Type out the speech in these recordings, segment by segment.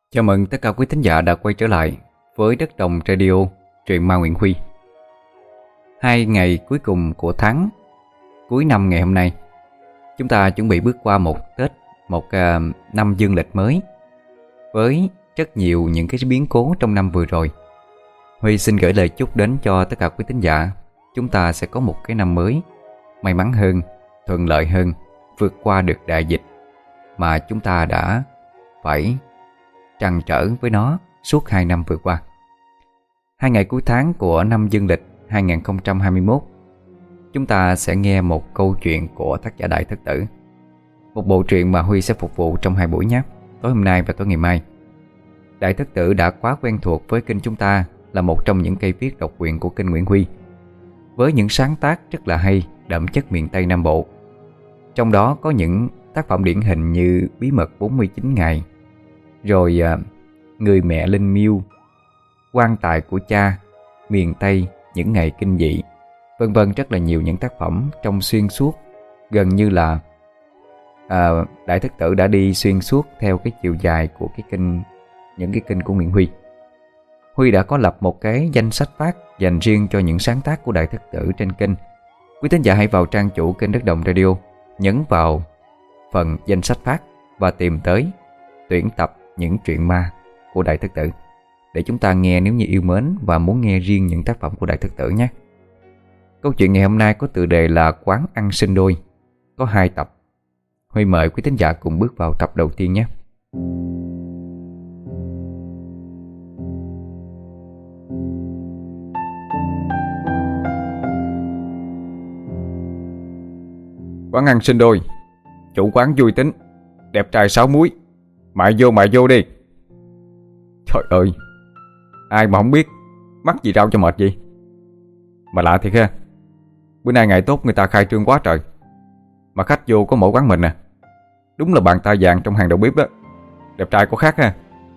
Chào mừng tất cả quý thính giả đã quay trở lại với Đất Đồng Radio, truyện ma Nguyễn Huy. 2 ngày cuối cùng của tháng, cuối năm ngày hôm nay, chúng ta chuẩn bị bước qua một Tết, năm dương lịch mới với rất nhiều những cái biến cố trong năm vừa rồi. Huy xin gửi lời chúc đến cho tất cả quý thính giả. Chúng ta sẽ có một cái năm mới may mắn hơn, thuận lợi hơn, vượt qua được đại dịch mà chúng ta đã phải trăn trở với nó suốt 2 năm vừa qua. 2 ngày cuối tháng của năm dương lịch 2021, chúng ta sẽ nghe một câu chuyện của tác giả Đại Thất Tử. Một bộ truyện mà Huy sẽ phục vụ trong 2 buổi nhé, tối hôm nay và tối ngày mai. Đại Thất Tử đã quá quen thuộc với kênh chúng ta, là một trong những cây viết độc quyền của kênh Nguyễn Huy, với những sáng tác rất là hay, đậm chất miền Tây Nam Bộ. Trong đó có những tác phẩm điển hình như Bí mật 49 ngày, rồi Người mẹ linh miêu, Quan tài của cha, Miền Tây những ngày kinh dị, vân vân. Rất là nhiều những tác phẩm trong xuyên suốt, gần như là Đại Thất Tử đã đi xuyên suốt theo cái chiều dài của những cái kênh của Nguyễn Huy. Huy đã có lập một cái danh sách phát dành riêng cho những sáng tác của Đại Thất Tử trên kênh. Quý thính giả hãy vào trang chủ kênh Đất Đồng Radio, nhấn vào phần danh sách phát và tìm tới tuyển tập những truyện ma của Đại Thất Tử để chúng ta nghe nếu như yêu mến và muốn nghe riêng những tác phẩm của Đại Thất Tử nhé. Câu chuyện ngày hôm nay có tựa đề là Quán ăn sinh đôi, có 2 tập. Huy mời quý thính giả cùng bước vào tập đầu tiên nhé. Quán ăn sinh đôi, chủ quán vui tính, đẹp trai 6 múi, mại vô đi. Trời ơi, ai mà không biết, mắc gì rau cho mệt vậy. Mà lạ thiệt ha, bữa nay ngày tốt người ta khai trương quá trời, mà khách vô có mỗi quán mình à. Đúng là bàn tay vàng trong hàng đầu bếp đó. Đẹp trai có khác ha.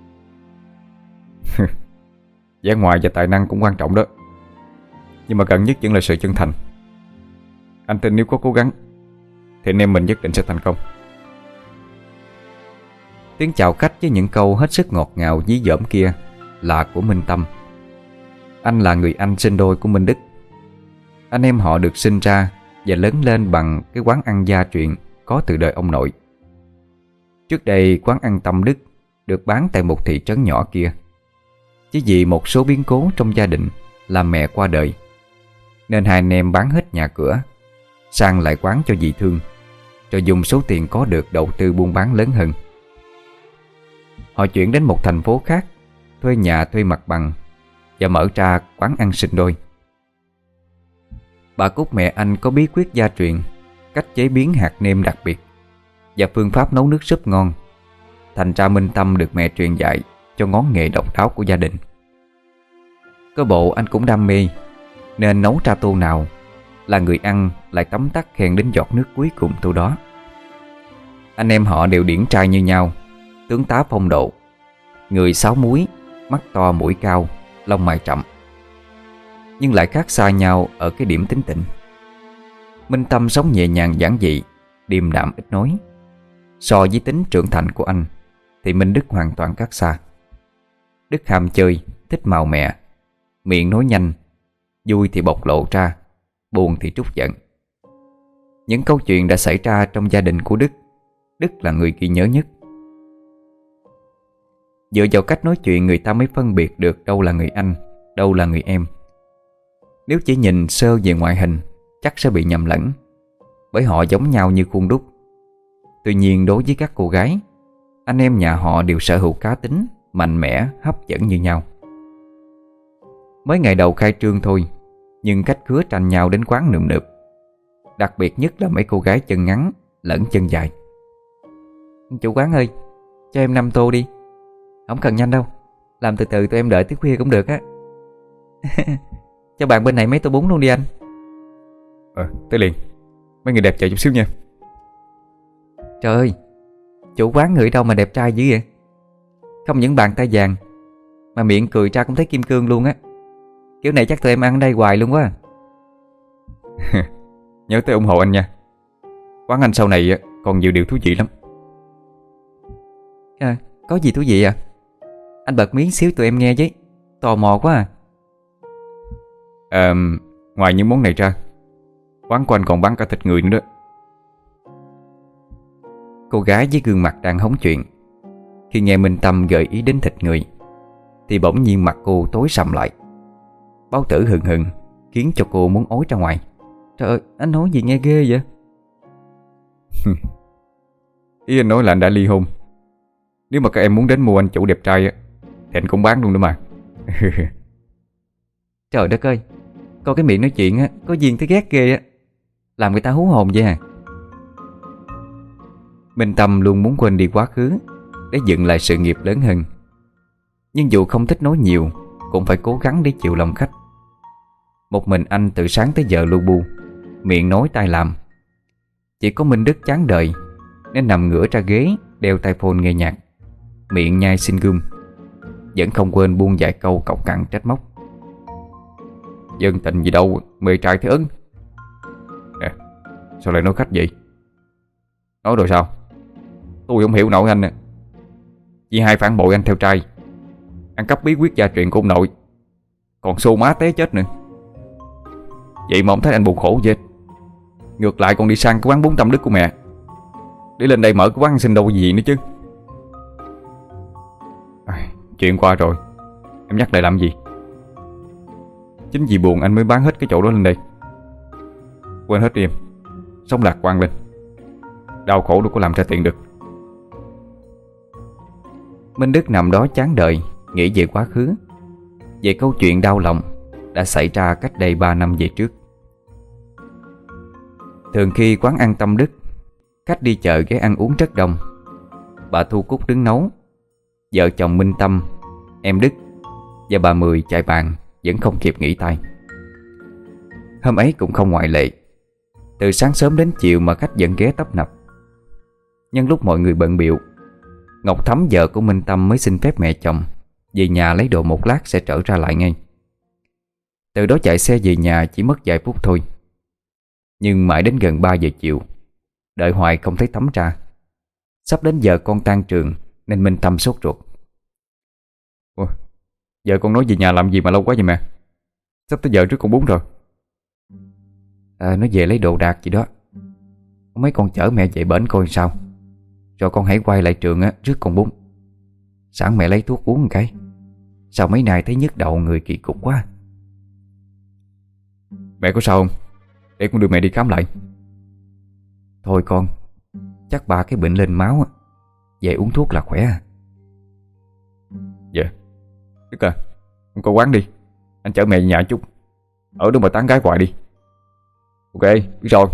Vẻ ngoài và tài năng cũng quan trọng đó, nhưng mà cần nhất vẫn là sự chân thành. Anh tin nếu có cố gắng thì anh em mình nhất định sẽ thành công. Tiếng chào khách với những câu hết sức ngọt ngào dí dỏm kia là của Minh Tâm. Anh là người anh sinh đôi của Minh Đức. Anh em họ được sinh ra và lớn lên bằng cái quán ăn gia truyền có từ đời ông nội. Trước đây quán ăn Tâm Đức được bán tại một thị trấn nhỏ kia. Chỉ vì một số biến cố trong gia đình làm mẹ qua đời, nên hai anh em bán hết nhà cửa, sang lại quán cho dì Thương, rồi dùng số tiền có được đầu tư buôn bán lớn hơn. Họ chuyển đến một thành phố khác, thuê nhà thuê mặt bằng và mở ra quán ăn sinh đôi. Bà Cúc mẹ anh có bí quyết gia truyền, cách chế biến hạt nêm đặc biệt và phương pháp nấu nước súp ngon. Thành ra Minh Tâm được mẹ truyền dạy cho ngón nghề độc đáo của gia đình. Có bộ anh cũng đam mê, nên nấu ra tô nào là người ăn lại tấm tắc khen đến giọt nước cuối cùng tô đó. Anh em họ đều điển trai như nhau, tướng tá phong độ, người 6 múi, mắt to mũi cao, lông mày chậm, nhưng lại khác xa nhau ở cái điểm tính tình. Minh Tâm sống nhẹ nhàng giản dị, điềm đạm ít nói. So với tính trưởng thành của anh thì Minh Đức hoàn toàn khác xa. Đức ham chơi, thích màu mè, miệng nói nhanh, vui thì bộc lộ ra, buồn thì trút giận. Những câu chuyện đã xảy ra trong gia đình của Đức, Đức là người ghi nhớ nhất. Dựa vào cách nói chuyện người ta mới phân biệt được đâu là người anh, đâu là người em. Nếu chỉ nhìn sơ về ngoại hình chắc sẽ bị nhầm lẫn, bởi họ giống nhau như khuôn đúc. Tuy nhiên đối với các cô gái, anh em nhà họ đều sở hữu cá tính mạnh mẽ, hấp dẫn như nhau. Mới ngày đầu khai trương thôi, nhưng khách khứa tranh nhau đến quán nườm nượp. Đặc biệt nhất là mấy cô gái chân ngắn lẫn chân dài. Chủ quán ơi, cho em 5 tô đi. Không cần nhanh đâu, làm từ từ tụi em đợi tới khuya cũng được á. Cho bạn bên này mấy tô bún luôn đi anh. Tới liền. Mấy người đẹp chờ chút xíu nha. Trời ơi, chủ quán người đâu mà đẹp trai dữ vậy. Không những bàn tay vàng mà miệng cười ra cũng thấy kim cương luôn á. Kiểu này chắc tụi em ăn ở đây hoài luôn quá. Nhớ tới ủng hộ anh nha. Quán anh sau này còn nhiều điều thú vị lắm. Có gì thú vị à? Anh bật miếng xíu tụi em nghe với. Tò mò quá à. Ngoài những món này ra, quán của anh còn bán cả thịt người nữa đó. Cô gái với gương mặt đang hóng chuyện, khi nghe Minh Tâm gợi ý đến thịt người thì bỗng nhiên mặt cô tối sầm lại. Bao tử hừng hừng khiến cho cô muốn ói ra ngoài. Trời ơi, anh nói gì nghe ghê vậy? Ý anh nói là anh đã ly hôn. Nếu mà các em muốn đến mua anh chủ đẹp trai á, thì anh cũng bán luôn nữa mà. Trời đất ơi, coi cái miệng nói chuyện á, có duyên thấy ghét ghê á. Làm người ta hú hồn vậy à. Minh Tâm luôn muốn quên đi quá khứ để dựng lại sự nghiệp lớn hơn. Nhưng dù không thích nói nhiều, cũng phải cố gắng để chịu lòng khách. Một mình anh từ sáng tới giờ lu bu, miệng nói tai làm. Chỉ có Minh Đức chán đời nên nằm ngửa ra ghế, đeo tai phone nghe nhạc, miệng nhai xin gum, vẫn không quên buông vài câu cọc cằn trách móc. Dân tình gì đâu, mê trai thế ưng. Nè, sao lại nói khách vậy? Nói rồi sao? Tôi không hiểu nổi anh nè. Chị hai phản bội anh theo trai, ăn cắp bí quyết gia truyền của ông nội, còn xô má té chết nữa. Vậy mà không thấy anh buồn khổ gì hết. Ngược lại còn đi sang cái quán bún Tâm Đức của mẹ, để lên đây mở cái quán ăn xin đâu gì nữa chứ. Chuyện qua rồi, em nhắc lại làm gì? Chính vì buồn anh mới bán hết cái chỗ đó lên đây. Quên hết đi em, sống lạc quan lên. Đau khổ đâu có làm ra tiền được. Minh Đức nằm đó chán đời, nghĩ về quá khứ, về câu chuyện đau lòng đã xảy ra cách đây 3 năm về trước. Thường khi quán ăn Tâm Đức, khách đi chợ ghé ăn uống rất đông. Bà Thu Cúc đứng nấu, vợ chồng Minh Tâm, em Đức và bà Mười chạy bàn vẫn không kịp nghỉ tay. Hôm ấy cũng không ngoại lệ. Từ sáng sớm đến chiều mà khách vẫn ghé tấp nập. Nhân lúc mọi người bận bịu, Ngọc Thắm vợ của Minh Tâm mới xin phép mẹ chồng về nhà lấy đồ một lát sẽ trở ra lại ngay. Từ đó chạy xe về nhà chỉ mất vài phút thôi. Nhưng mãi đến gần 3 giờ chiều, đợi hoài không thấy Thắm ra. Sắp đến giờ con tan trường nên Minh Tâm sốt ruột. Ủa, giờ con nói về nhà làm gì mà lâu quá vậy mẹ? Sắp tới giờ trước con bún rồi. Nó về lấy đồ đạc gì đó. Mấy con chở mẹ về bển coi sao, rồi con hãy quay lại trường á rước con bún. Sẵn mẹ lấy thuốc uống một cái. Sao mấy nay thấy nhức đầu người kỳ cục quá. Mẹ có sao không? Để con đưa mẹ đi khám lại. Thôi con, chắc ba cái bệnh lên máu á, về uống thuốc là khỏe à. Dạ. Đức à, con coi quán đi, anh chở mẹ về nhà chút. Ở đâu mà tán gái hoài đi. Ok, biết rồi.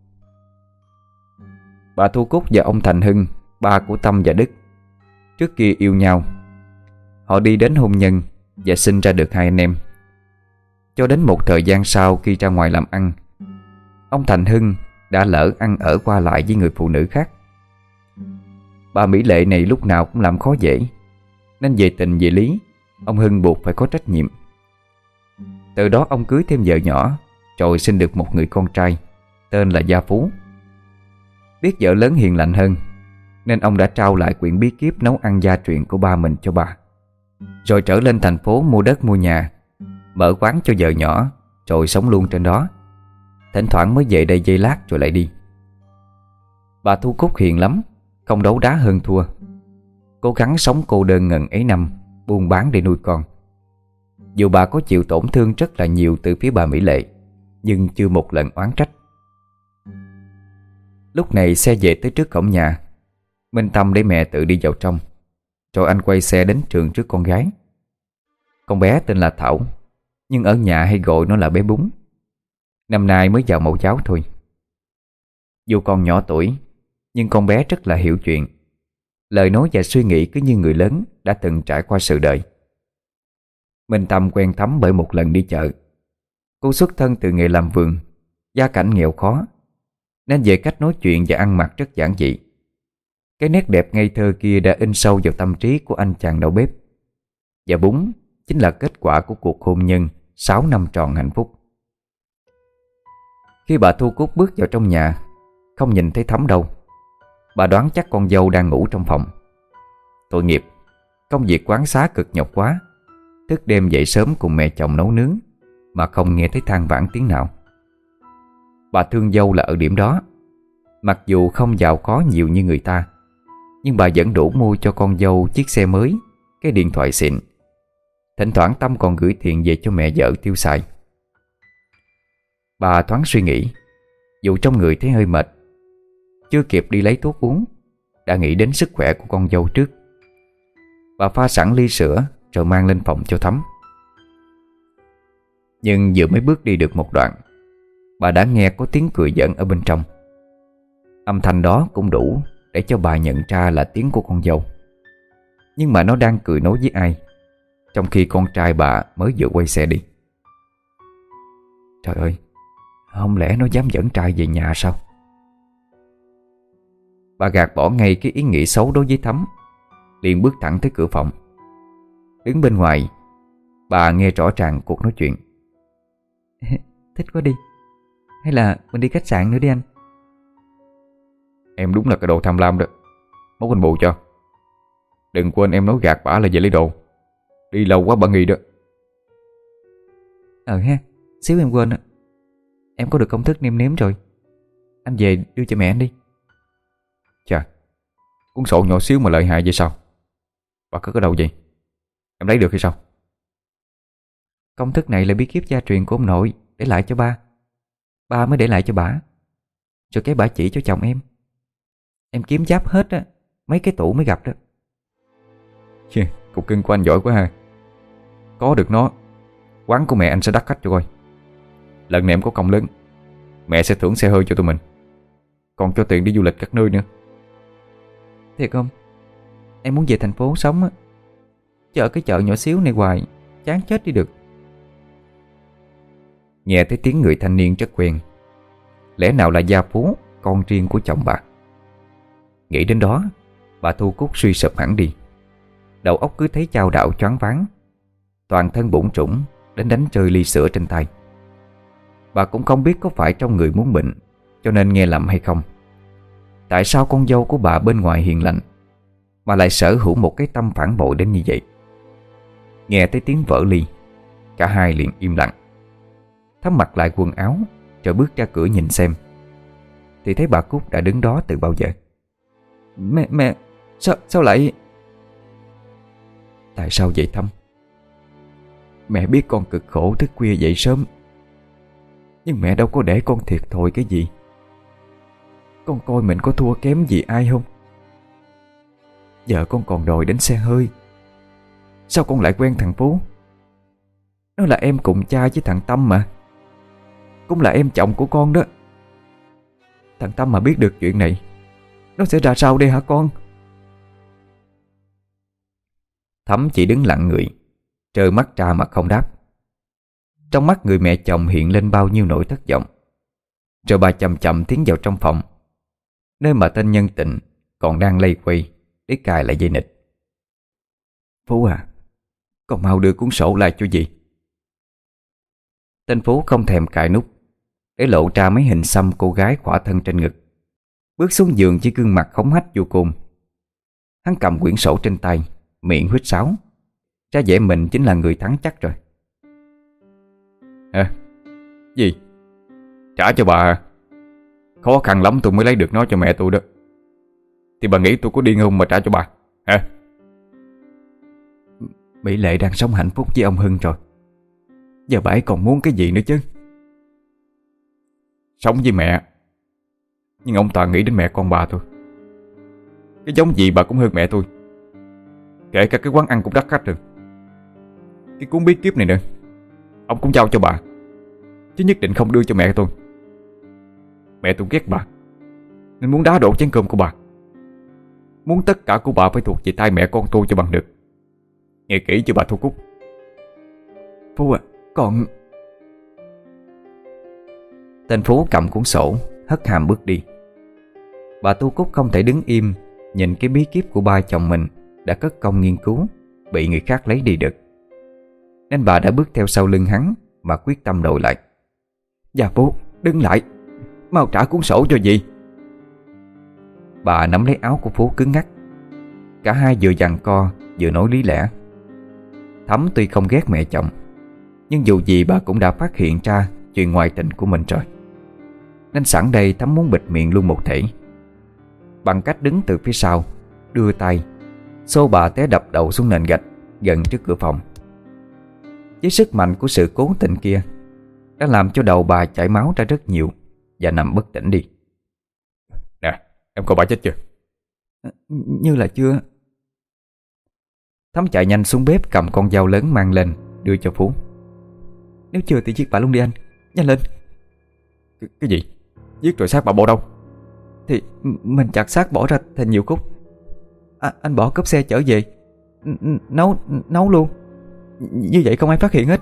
Bà Thu Cúc và ông Thành Hưng, ba của Tâm và Đức, trước kia yêu nhau. Họ đi đến hôn nhân và sinh ra được 2 anh em. Cho đến một thời gian sau, khi ra ngoài làm ăn, ông Thành Hưng đã lỡ ăn ở qua lại với người phụ nữ khác. Bà Mỹ Lệ này lúc nào cũng làm khó dễ, nên về tình về lý, ông Hưng buộc phải có trách nhiệm. Từ đó ông cưới thêm vợ nhỏ, rồi sinh được một người con trai tên là Gia Phú. Biết vợ lớn hiền lành hơn, nên ông đã trao lại quyển bí kíp nấu ăn gia truyền của ba mình cho bà, rồi trở lên thành phố mua đất mua nhà, mở quán cho vợ nhỏ, rồi sống luôn trên đó. Thỉnh thoảng mới về đây giây lát rồi lại đi. Bà Thu Cúc hiền lắm, không đấu đá hơn thua. Cố gắng sống cô đơn ngần ấy năm, buôn bán để nuôi con. Dù bà có chịu tổn thương rất là nhiều từ phía bà Mỹ Lệ, nhưng chưa một lần oán trách. Lúc này xe về tới trước cổng nhà. Minh Tâm để mẹ tự đi vào trong, rồi anh quay xe đến trường trước con gái. Con bé tên là Thảo, nhưng ở nhà hay gọi nó là bé Bún. Năm nay mới vào mẫu giáo thôi. Dù còn nhỏ tuổi, nhưng con bé rất là hiểu chuyện. Lời nói và suy nghĩ cứ như người lớn đã từng trải qua sự đời. Minh Tâm quen Thắm bởi một lần đi chợ. Cô xuất thân từ nghề làm vườn, gia cảnh nghèo khó, nên về cách nói chuyện và ăn mặc rất giản dị. Cái nét đẹp ngây thơ kia đã in sâu vào tâm trí của anh chàng đầu bếp. Và Bún chính là kết quả của cuộc hôn nhân 6 năm tròn hạnh phúc. Khi bà Thu Cúc bước vào trong nhà, không nhìn thấy Thắm đâu. Bà đoán chắc con dâu đang ngủ trong phòng. Tội nghiệp, Công việc quán xá cực nhọc quá, thức đêm dậy sớm cùng mẹ chồng nấu nướng mà không nghe thấy than vãn tiếng nào. Bà thương dâu là ở điểm đó. Mặc dù không giàu có nhiều như người ta, nhưng bà vẫn đủ mua cho con dâu chiếc xe mới, cái điện thoại xịn. Thỉnh thoảng Tâm còn gửi tiền về cho mẹ vợ tiêu xài. Bà thoáng suy nghĩ, dù trong người thấy hơi mệt, chưa kịp đi lấy thuốc uống, đã nghĩ đến sức khỏe của con dâu trước. Bà pha sẵn ly sữa rồi mang lên phòng cho Thắm. Nhưng vừa mới bước đi được một đoạn, bà đã nghe có tiếng cười giỡn ở bên trong. Âm thanh đó cũng đủ để cho bà nhận ra là tiếng của con dâu. Nhưng mà nó đang cười nói với ai, trong khi con trai bà mới vừa quay xe đi. Trời ơi, không lẽ nó dám dẫn trai về nhà sao? Bà gạt bỏ ngay cái ý nghĩ xấu đối với Thắm, liền bước thẳng tới cửa phòng. Đứng bên ngoài, bà nghe rõ ràng cuộc nói chuyện. Thích quá đi. Hay là mình đi khách sạn nữa đi anh? Em đúng là cái đồ tham lam đó. Mốt anh bù cho. Đừng quên em nói gạt bả là về lấy đồ. Đi lâu quá bả nghi đó. Ha, xíu em quên. Em có được công thức nêm nếm rồi. Anh về đưa cho mẹ anh đi. Chà, cuốn sổ nhỏ xíu mà lợi hại vậy sao? Bà có cái đầu gì? Em lấy được hay sao? Công thức này là bí kíp gia truyền của ông nội, để lại cho ba. Ba mới để lại cho bả. Rồi cái bả chỉ cho chồng em. Em kiếm giáp hết á, mấy cái tủ mới gặp đó. Cục cưng của anh giỏi quá ha. Có được nó, quán của mẹ anh sẽ đắt khách cho coi. Lần này em có công lớn, mẹ sẽ thưởng xe hơi cho tụi mình, còn cho tiền đi du lịch các nơi nữa. Thiệt không? Em muốn về thành phố sống á, chứ ở cái chợ nhỏ xíu này hoài chán chết đi được. Nghe thấy tiếng người thanh niên rất quen. Lẽ nào là Gia Phú, con riêng của chồng bà? Nghĩ đến đó, bà Thu Cúc suy sụp hẳn đi. Đầu óc cứ thấy chao đảo choáng váng, toàn thân bủn rủn đến đánh rơi ly sữa trên tay. Bà cũng không biết có phải trong người muốn bệnh cho nên nghe lầm hay không. Tại sao con dâu của bà bên ngoài hiền lành mà lại sở hữu một cái tâm phản bội đến như vậy? Nghe thấy tiếng vỡ ly, cả hai liền im lặng. Thắm mặc lại quần áo rồi bước ra cửa nhìn xem, thì thấy bà Cúc đã đứng đó từ bao giờ. Mẹ, sao lại... Tại sao vậy Thắm? Mẹ biết con cực khổ thức khuya dậy sớm, nhưng mẹ đâu có để con thiệt thòi cái gì. Con coi mình có thua kém gì ai không? Giờ con còn đòi đến xe hơi. Sao con lại quen thằng Phú? Nó là em cùng cha với thằng Tâm mà, cũng là em chồng của con đó. Thằng Tâm mà biết được chuyện này, nó sẽ ra sao đây hả con? Thắm chỉ đứng lặng người, trơ mắt ra mà không đáp. Trong mắt người mẹ chồng hiện lên bao nhiêu nỗi thất vọng. Rồi bà chậm chậm tiến vào trong phòng, nơi mà tên nhân tình còn đang lây quay để cài lại dây nịch. Phú à, con mau đưa cuốn sổ lại cho dì. Tên Phú không thèm cài nút, để lộ ra mấy hình xăm cô gái khỏa thân trên ngực, bước xuống giường với gương mặt hống hách vô cùng. Hắn cầm quyển sổ trên tay, miệng huýt sáo, ra vẻ mình chính là người thắng chắc rồi. Gì? Trả cho bà à? Khó khăn lắm tôi mới lấy được nó cho mẹ tôi đó. Thì bà nghĩ tôi có điên không mà trả cho bà hả? Mỹ Lệ đang sống hạnh phúc với ông Hưng rồi, giờ bà ấy còn muốn cái gì nữa chứ? Sống với mẹ, nhưng ông toàn nghĩ đến mẹ con bà thôi. Cái giống gì bà cũng hơn mẹ tôi. Kể cả cái quán ăn cũng đắt khách rồi. Cái cuốn bí kíp này nữa ông cũng giao cho bà, chứ nhất định không đưa cho mẹ tôi. Mẹ tôi ghét bà nên muốn đá đổ chén cơm của bà, muốn tất cả của bà phải thuộc về tay mẹ con tôi cho bằng được. Nghe kỹ cho bà Thu Cúc. Phú à, con... Tên Phú cầm cuốn sổ, hất hàm bước đi. Bà Thu Cúc không thể đứng im nhìn cái bí kíp của ba chồng mình đã cất công nghiên cứu bị người khác lấy đi được, nên bà đã bước theo sau lưng hắn mà quyết tâm đổi lại. Dạ Phú, đứng lại, mau trả cuốn sổ cho dì. Bà nắm lấy áo của Phú cứng ngắc. Cả hai vừa giằng co vừa nói lý lẽ. Thắm tuy không ghét mẹ chồng, nhưng dù gì bà cũng đã phát hiện ra chuyện ngoại tình của mình rồi, nên sẵn đây Thắm muốn bịt miệng luôn một thể, bằng cách đứng từ phía sau, đưa tay xô bà té đập đầu xuống nền gạch gần trước cửa phòng. Với sức mạnh của sự cố tình kia đã làm cho đầu bà chảy máu ra rất nhiều và nằm bất tỉnh đi. Nè, em coi bà chết chưa? Như là chưa. Thắm chạy nhanh xuống bếp cầm con dao lớn mang lên đưa cho Phú. Nếu chưa thì giết bà luôn đi anh, nhanh lên. Cái gì? Giết rồi xác bà bỏ đâu? Thì mình chặt xác bỏ ra thành nhiều khúc. Anh bỏ cốp xe chở về, nấu luôn. Như vậy không ai phát hiện hết.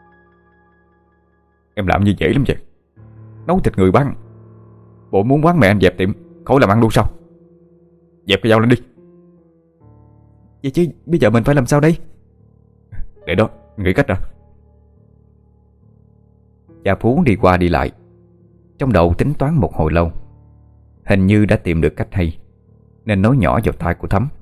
Em làm như dễ lắm vậy. Nấu thịt người bán. Bộ muốn quán mẹ anh dẹp tiệm khỏi làm ăn luôn sao? Dẹp cái dao lên đi. Vậy chứ bây giờ mình phải làm sao đây? Để đó, nghĩ cách rồi. Cha Phú đi qua đi lại, trong đầu tính toán một hồi lâu. Hình như đã tìm được cách hay, nên nói nhỏ vào tai của Thắm.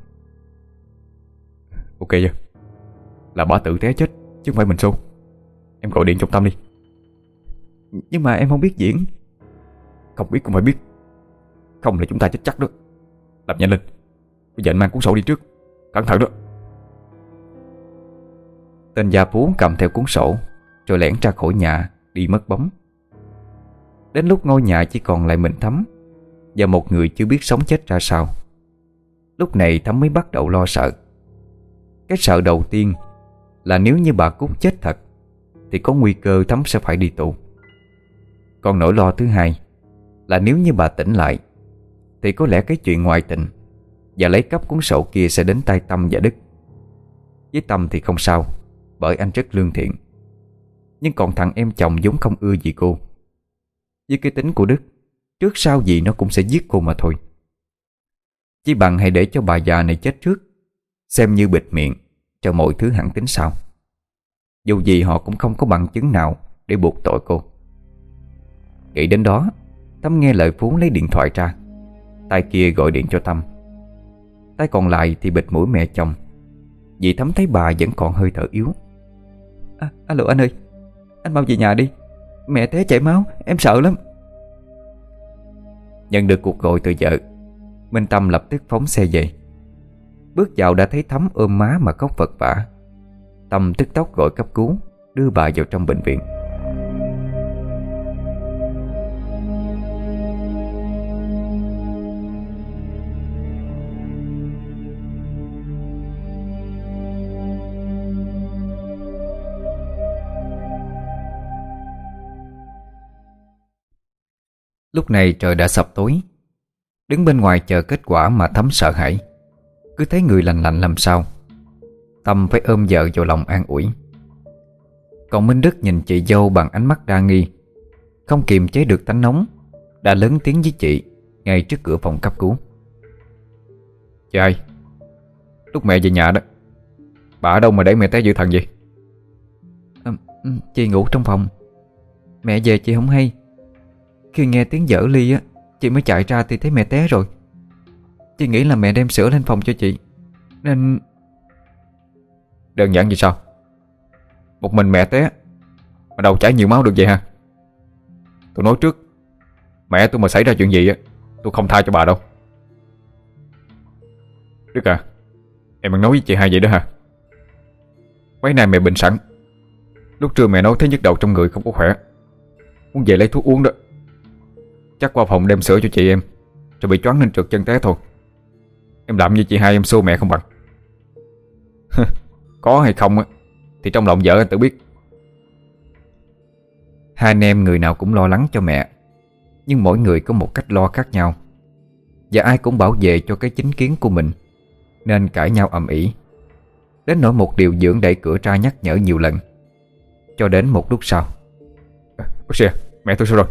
Ok chưa? Là bà tự té chết chứ không phải mình xô. Em gọi điện trung tâm đi. Nhưng mà em không biết diễn. Không biết cũng phải biết. Không là chúng ta chết chắc đó. Làm nhanh lên. Bây giờ anh mang cuốn sổ đi trước. Cẩn thận đó. Tên gia Phú cầm theo cuốn sổ rồi lẻn ra khỏi nhà đi mất bóng. Đến lúc ngôi nhà chỉ còn lại mình Thắm và một người chưa biết sống chết ra sao, lúc này Thắm mới bắt đầu lo sợ. Cái sợ đầu tiên là nếu như bà Cúc chết thật thì có nguy cơ Thắm sẽ phải đi tù. Còn nỗi lo thứ hai là nếu như bà tỉnh lại thì có lẽ cái chuyện ngoại tình và lấy cắp cuốn sổ kia sẽ đến tay Tâm và Đức. Với Tâm thì không sao, bởi anh rất lương thiện. Nhưng còn thằng em chồng vốn không ưa gì cô. Với cái tính của Đức, trước sau gì nó cũng sẽ giết cô mà thôi. Chỉ bằng hãy để cho bà già này chết trước, xem như bịt miệng cho mọi thứ hẳn tính sau. Dù gì họ cũng không có bằng chứng nào để buộc tội cô. Nghĩ đến đó, Tâm nghe lời Phú lấy điện thoại ra. Tay kia gọi điện cho Tâm, tay còn lại thì bịt mũi mẹ chồng, vì Thắm thấy bà vẫn còn hơi thở yếu. Alo anh ơi, anh mau về nhà đi. Mẹ té chảy máu, em sợ lắm. Nhận được cuộc gọi từ vợ, Minh Tâm lập tức phóng xe về. Bước vào đã thấy Thắm ôm má mà khóc vật vã. Tâm tức tốc gọi cấp cứu, đưa bà vào trong bệnh viện. Lúc này trời đã sập tối. Đứng bên ngoài chờ kết quả mà Thắm sợ hãi. Cứ thấy người lành lạnh làm sao. Tâm phải ôm vợ vào lòng an ủi. Còn Minh Đức nhìn chị dâu bằng ánh mắt đa nghi, không kiềm chế được tánh nóng, đã lớn tiếng với chị ngay trước cửa phòng cấp cứu. Chị ơi, lúc mẹ về nhà đó, bà ở đâu mà để mẹ té dữ thần vậy? Chị ngủ trong phòng. Mẹ về chị không hay. Khi nghe tiếng dở ly á, chị mới chạy ra thì thấy mẹ té rồi. Chị nghĩ là mẹ đem sữa lên phòng cho chị, nên... Đơn giản vậy sao? Một mình mẹ té mà đầu chảy nhiều máu được vậy hả? Tôi nói trước, mẹ tôi mà xảy ra chuyện gì á, tôi không tha cho bà đâu. Đức à, em đang nói với chị hai vậy đó hả? Mấy nay mẹ bệnh sẵn. Lúc trưa mẹ nói thấy nhức đầu trong người không có khỏe, muốn về lấy thuốc uống đó. Chắc qua phòng đem sữa cho chị em, rồi bị choáng nên trượt chân té thôi. Em làm như chị hai em xô mẹ không bằng. Có hay không á thì trong lòng vợ anh tự biết. Hai anh em người nào cũng lo lắng cho mẹ, nhưng mỗi người có một cách lo khác nhau, và ai cũng bảo vệ cho cái chính kiến của mình, nên cãi nhau ầm ĩ. Đến nỗi một điều dưỡng đẩy cửa ra nhắc nhở nhiều lần. Cho đến một lúc sau. Bác sĩ, mẹ tôi sao rồi?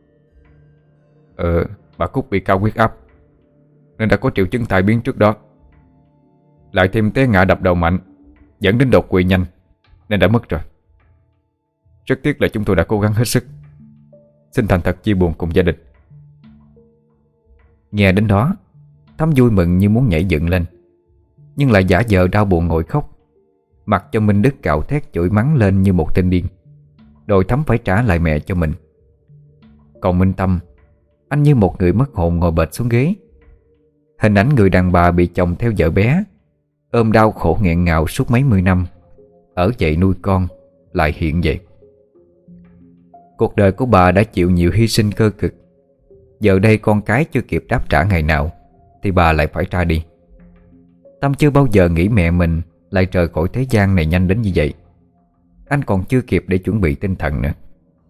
Bà Cúc bị cao huyết áp, nên đã có triệu chứng tai biến trước đó. Lại thêm té ngã đập đầu mạnh, dẫn đến đột quỵ nhanh, nên đã mất rồi. Rất tiếc là chúng tôi đã cố gắng hết sức. Xin thành thật chia buồn cùng gia đình. Nghe đến đó, Thắm vui mừng như muốn nhảy dựng lên. nhưng lại giả vờ đau buồn ngồi khóc, mặc cho Minh Đức cạo thét chửi mắng lên như một tên điên, đòi Thắm phải trả lại mẹ cho mình. Còn Minh Tâm, anh như một người mất hồn ngồi bệt xuống ghế. Hình ảnh người đàn bà bị chồng theo vợ bé, ôm đau khổ nghẹn ngào suốt mấy mươi năm, ở dậy nuôi con, lại hiện vậy. Cuộc đời của bà đã chịu nhiều hy sinh cơ cực. Giờ đây con cái chưa kịp đáp trả ngày nào thì bà lại phải ra đi. Tâm chưa bao giờ nghĩ mẹ mình lại rời khỏi thế gian này nhanh đến như vậy. Anh còn chưa kịp để chuẩn bị tinh thần nữa.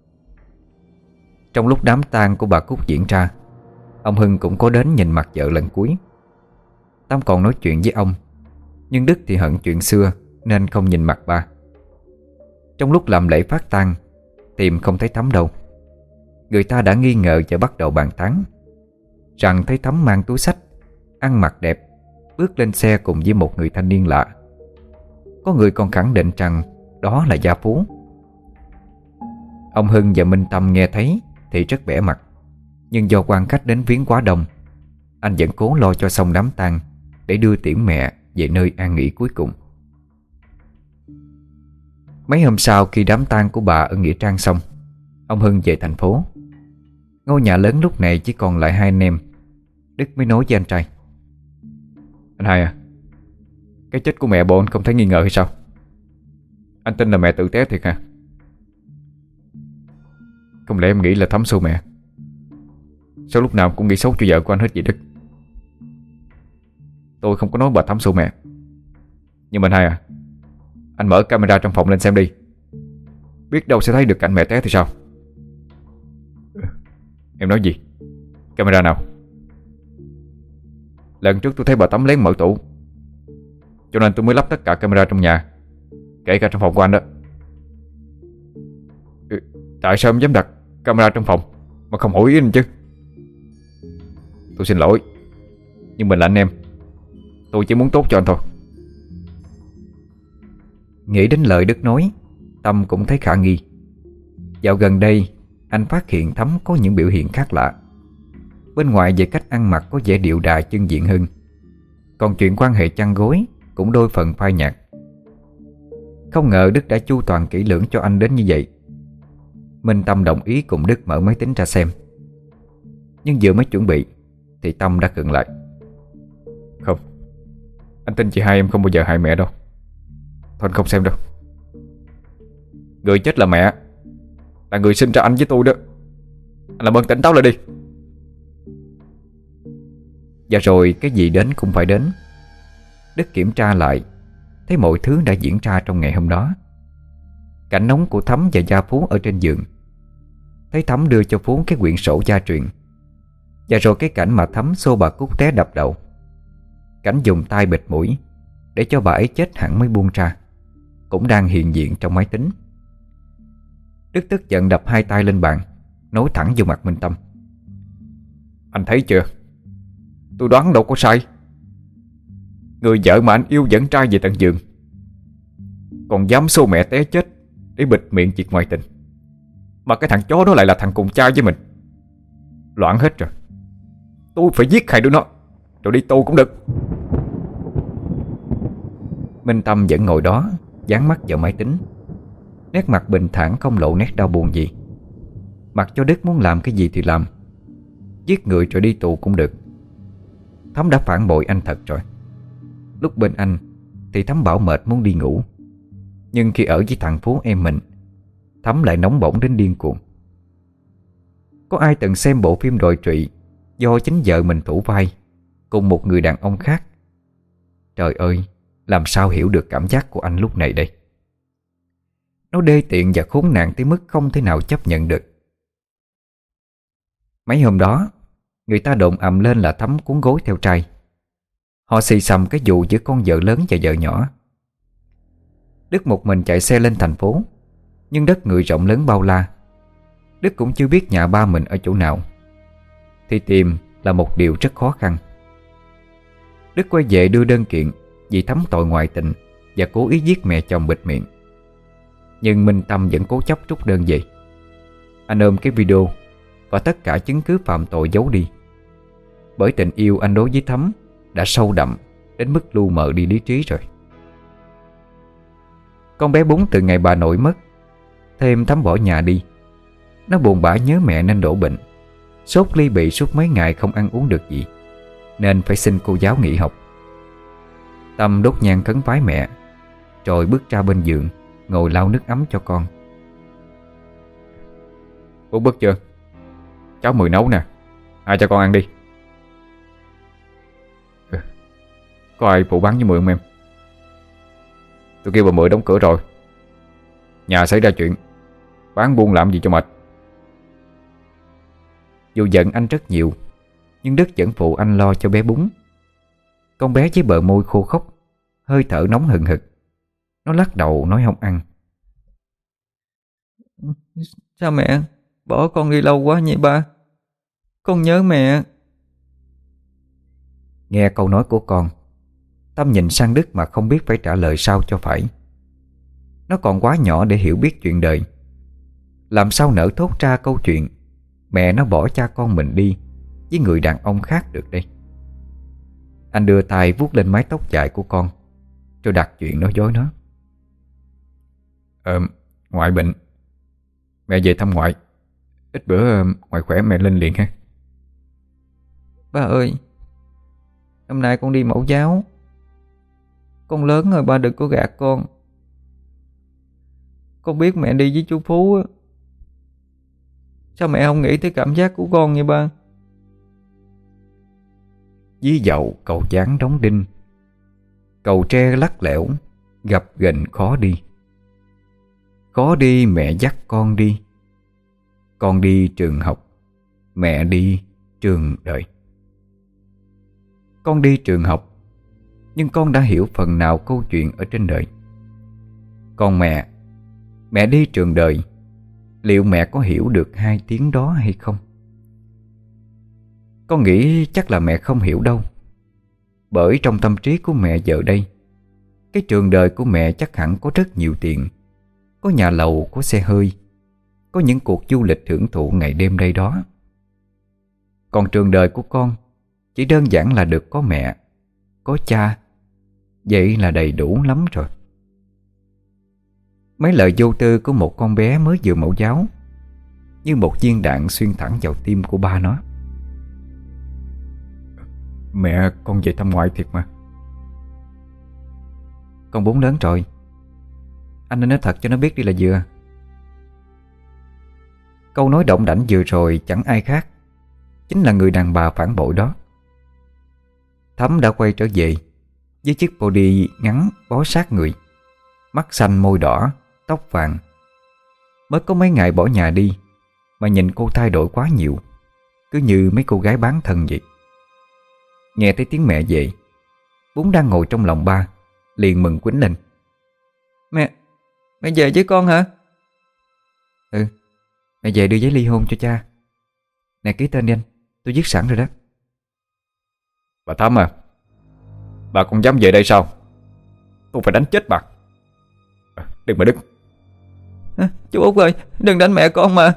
Trong lúc đám tang của bà Cúc diễn ra, ông Hưng cũng có đến nhìn mặt vợ lần cuối. Tâm còn nói chuyện với ông, nhưng Đức thì hận chuyện xưa nên không nhìn mặt ba. Trong lúc làm lễ phát tang, tìm không thấy Thắm đâu. Người ta đã nghi ngờ và bắt đầu bàn tán rằng thấy Thắm mang túi xách, ăn mặc đẹp, bước lên xe cùng với một người thanh niên lạ. Có người còn khẳng định rằng đó là Gia Phú. Ông Hưng và Minh Tâm nghe thấy thì rất bẽ mặt, nhưng do quan khách đến viếng quá đông, anh vẫn cố lo cho xong đám tang để đưa tiễn mẹ về nơi an nghỉ cuối cùng. Mấy hôm sau, khi đám tang của bà ở nghĩa trang xong, ông Hưng về thành phố. Ngôi nhà lớn lúc này chỉ còn lại hai anh em. Đức mới nói với anh trai: Anh hai à, cái chết của mẹ bộ anh không thấy nghi ngờ hay sao? Anh tin là mẹ tự té thiệt hả? Không lẽ em nghĩ là Thắm xô mẹ? Sao lúc nào cũng nghĩ xấu cho vợ của anh hết vậy Đức? Tôi không có nói bà Thắm xô mẹ. Nhưng mà anh hai à, anh mở camera trong phòng lên xem đi, biết đâu sẽ thấy được cảnh mẹ té thì sao? Em nói gì? Camera nào? Lần trước tôi thấy bà Tắm lén mở tủ, cho nên tôi mới lắp tất cả camera trong nhà, kể cả trong phòng của anh đó. Tại sao em dám đặt camera trong phòng mà không hỏi ý anh chứ? Tôi xin lỗi, nhưng mình là anh em, tôi chỉ muốn tốt cho anh thôi. Nghĩ đến lời Đức nói, Tâm cũng thấy khả nghi. Dạo gần đây, anh phát hiện Thắm có những biểu hiện khác lạ. Bên ngoài về cách ăn mặc có vẻ điệu đà chân diện hơn, còn chuyện quan hệ chăn gối cũng đôi phần phai nhạt. Không ngờ Đức đã chu toàn kỹ lưỡng cho anh đến như vậy. Minh Tâm đồng ý cùng Đức mở máy tính ra xem. Nhưng vừa mới chuẩn bị thì Tâm đã khựng lại. Không, anh tin chị hai em không bao giờ hại mẹ đâu. Thôi anh không xem đâu. Người chết là mẹ, là người sinh ra anh với tôi đó. Anh làm ơn tỉnh táo lại đi. Và rồi cái gì đến cũng phải đến. Đức kiểm tra lại, thấy mọi thứ đã diễn ra trong ngày hôm đó. Cảnh nóng của Thắm và Gia Phú ở trên giường, thấy Thắm đưa cho Phú cái quyển sổ gia truyền, và rồi cái cảnh mà Thắm xô bà Cúc té đập đầu, cảnh dùng tay bịt mũi để cho bà ấy chết hẳn mới buông ra, cũng đang hiện diện trong máy tính. Đức tức giận đập hai tay lên bàn, nói thẳng vô mặt Minh Tâm: Anh thấy chưa, tôi đoán đâu có sai. Người vợ mà anh yêu dẫn trai về tận giường, còn dám xô mẹ té chết để bịt miệng chuyện ngoại tình. Mà cái thằng chó đó lại là thằng cùng cha với mình. Loạn hết rồi. Tôi phải giết hai đứa nó, rồi đi tù cũng được. Minh Tâm vẫn ngồi đó, dán mắt vào máy tính, nét mặt bình thản không lộ nét đau buồn gì. Mặc cho Đức muốn làm cái gì thì làm, giết người rồi đi tù cũng được. Thắm đã phản bội anh thật rồi. Lúc bên anh thì Thắm bảo mệt muốn đi ngủ, nhưng khi ở với thằng Phú em mình, Thắm lại nóng bỏng đến điên cuồng. Có ai từng xem bộ phim đồi trụy do chính vợ mình thủ vai cùng một người đàn ông khác? Trời ơi, làm sao hiểu được cảm giác của anh lúc này đây? Nó đê tiện và khốn nạn tới mức không thể nào chấp nhận được. Mấy hôm đó, người ta đồn ầm lên là Thắm cuốn gối theo trai. Họ xì xầm cái vụ giữa con vợ lớn và vợ nhỏ. Đức một mình chạy xe lên thành phố, nhưng đất người rộng lớn bao la. Đức cũng chưa biết nhà ba mình ở chỗ nào, thì tìm là một điều rất khó khăn. Đức quay về đưa đơn kiện vì Thắm tội ngoại tình và cố ý giết mẹ chồng bịt miệng. Nhưng Minh Tâm vẫn cố chấp trút đơn về. Anh ôm cái video và tất cả chứng cứ phạm tội giấu đi. Bởi tình yêu anh đối với Thắm đã sâu đậm đến mức lu mờ đi lý trí rồi. Con bé Bún từ ngày bà nội mất, thêm Thắm bỏ nhà đi, nó buồn bã nhớ mẹ nên đổ bệnh. Sốt ly bì suốt mấy ngày không ăn uống được gì, nên phải xin cô giáo nghỉ học. Tâm đốt nhang khấn vái mẹ, rồi bước ra bên giường, ngồi lau nước ấm cho con. Uống bớt chưa? Cháu Mười nấu nè, ai cho con ăn đi. Có ai phụ bán với Mười không em? Tôi kêu bà Mười đóng cửa rồi. Nhà xảy ra chuyện, bán buôn làm gì cho mệt. Dù giận anh rất nhiều, nhưng Đức vẫn phụ anh lo cho bé Bún. Con bé với bờ môi khô khốc, hơi thở nóng hừng hực. Nó lắc đầu nói không ăn. Sao mẹ bỏ con đi lâu quá vậy ba? Con nhớ mẹ. Nghe câu nói của con, Tâm nhìn sang Đức mà không biết phải trả lời sao cho phải. Nó còn quá nhỏ để hiểu biết chuyện đời. Làm sao nỡ thốt ra câu chuyện mẹ nó bỏ cha con mình đi với người đàn ông khác được đây. Anh đưa tay vuốt lên mái tóc dài của con, rồi đặt chuyện nói dối nó. Ngoại bệnh, mẹ về thăm ngoại. Ít bữa ngoại khỏe mẹ lên liền ha. Ba ơi, năm nay con đi mẫu giáo. Con lớn rồi ba đừng có gạt con. Con biết mẹ đi với chú Phú á. Sao mẹ không nghĩ tới cảm giác của con vậy ba? Dí dậu cầu dáng đóng đinh, cầu tre lắc lẻo, gập ghềnh khó đi. Khó đi mẹ dắt con đi, con đi trường học, mẹ đi trường đời. Con đi trường học, nhưng con đã hiểu phần nào câu chuyện ở trên đời. Còn mẹ đi trường đời, liệu mẹ có hiểu được hai tiếng đó hay không? Con nghĩ chắc là mẹ không hiểu đâu. Bởi trong tâm trí của mẹ giờ đây, cái trường đời của mẹ chắc hẳn có rất nhiều tiền, có nhà lầu, có xe hơi, có những cuộc du lịch hưởng thụ ngày đêm đây đó. Còn trường đời của con chỉ đơn giản là được có mẹ, có cha, vậy là đầy đủ lắm rồi. Mấy lời vô tư của một con bé mới vừa mẫu giáo như một viên đạn xuyên thẳng vào tim của ba nó. Mẹ con về thăm ngoại thiệt mà. Con Bốn lớn rồi, anh nên nói thật cho nó biết đi là vừa. Câu nói động đảnh vừa rồi chẳng ai khác, chính là người đàn bà phản bội đó. Thắm đã quay trở về với chiếc body ngắn bó sát người, mắt xanh môi đỏ, tóc vàng. Mới có mấy ngày bỏ nhà đi mà nhìn cô thay đổi quá nhiều, cứ như mấy cô gái bán thân vậy. Nghe thấy tiếng mẹ về, Bún đang ngồi trong lòng ba liền mừng quýnh lên. Mẹ về với con hả? Ừ, mẹ về đưa giấy ly hôn cho cha. Nè, ký tên đi anh, tôi viết sẵn rồi đó. Bà Thắm à, bà còn dám về đây sao? Tôi phải đánh chết bà. Đừng mà Đức. Chú Út ơi, đừng đánh mẹ con mà.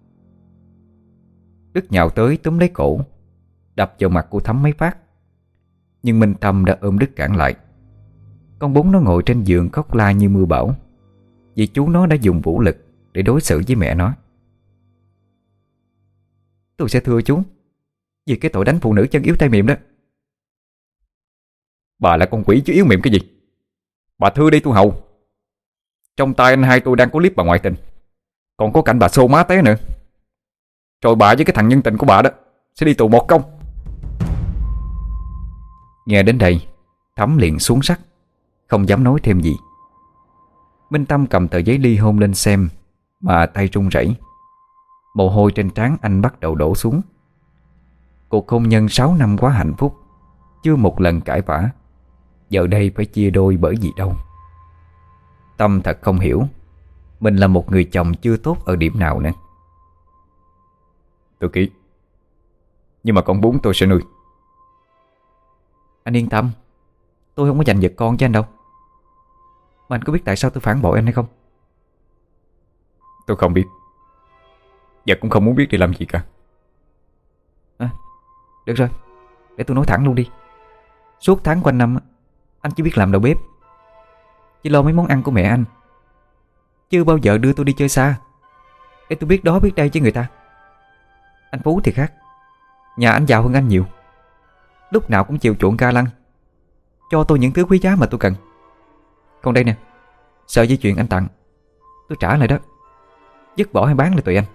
Đức nhào tới túm lấy cổ, đập vào mặt cô Thắm mấy phát. Nhưng Minh Tâm đã ôm Đức cản lại. Con Bốn nó ngồi trên giường khóc la như mưa bão, vì chú nó đã dùng vũ lực để đối xử với mẹ nó. Tôi sẽ thưa chú vì cái tội đánh phụ nữ chân yếu tay mềm đó. Bà là con quỷ chứ yếu mềm cái gì? Bà thưa đi tôi hầu. Trong tay anh hai tôi đang có clip bà ngoại tình, còn có cảnh bà xô má té nữa. Rồi bà với cái thằng nhân tình của bà đó sẽ đi tù một công. Nghe đến đây, Thắm liền xuống sắc, không dám nói thêm gì. Minh Tâm cầm tờ giấy ly hôn lên xem mà tay run rẩy. Mồ hôi trên trán anh bắt đầu đổ xuống. Cuộc hôn nhân 6 năm quá hạnh phúc, chưa một lần cãi vã, giờ đây phải chia đôi bởi gì đâu. Tâm thật không hiểu mình là một người chồng chưa tốt ở điểm nào nữa. Tôi ký, nhưng mà con Bốn tôi sẽ nuôi. Anh yên tâm, tôi không có giành giật con cho anh đâu. Mà anh có biết tại sao tôi phản bội anh hay không? Tôi không biết, và cũng không muốn biết để làm gì cả. Được rồi, để tôi nói thẳng luôn đi. Suốt tháng quanh năm Anh chỉ biết làm đầu bếp, chỉ lo mấy món ăn của mẹ anh, chưa bao giờ đưa tôi đi chơi xa để tôi biết đó biết đây với người ta. Anh Phú thì khác. Nhà anh giàu hơn anh nhiều, lúc nào cũng chiều chuộng ga lăng, cho tôi những thứ quý giá mà tôi cần. Còn đây nè, sợi dây chuyền anh tặng, tôi trả lại đó. Dứt bỏ hay bán là tùy anh.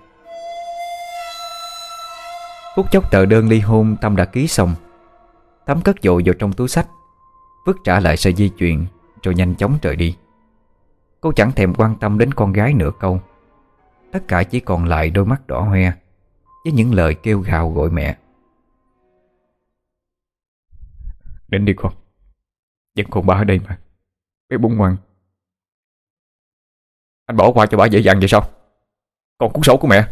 Phút chốc tờ đơn ly hôn Tâm đã ký xong. Thắm cất vội vào trong túi xách, vứt trả lại sợi dây chuyền rồi nhanh chóng rời đi. Cô chẳng thèm quan tâm đến con gái nửa câu. Tất cả chỉ còn lại đôi mắt đỏ hoe với những lời kêu gào gọi mẹ. Đến đi con, vẫn còn ba ở đây mà. Bé Bún ngoan. Anh bỏ qua cho bà dễ dàng vậy sao? Còn cuốn sổ của mẹ.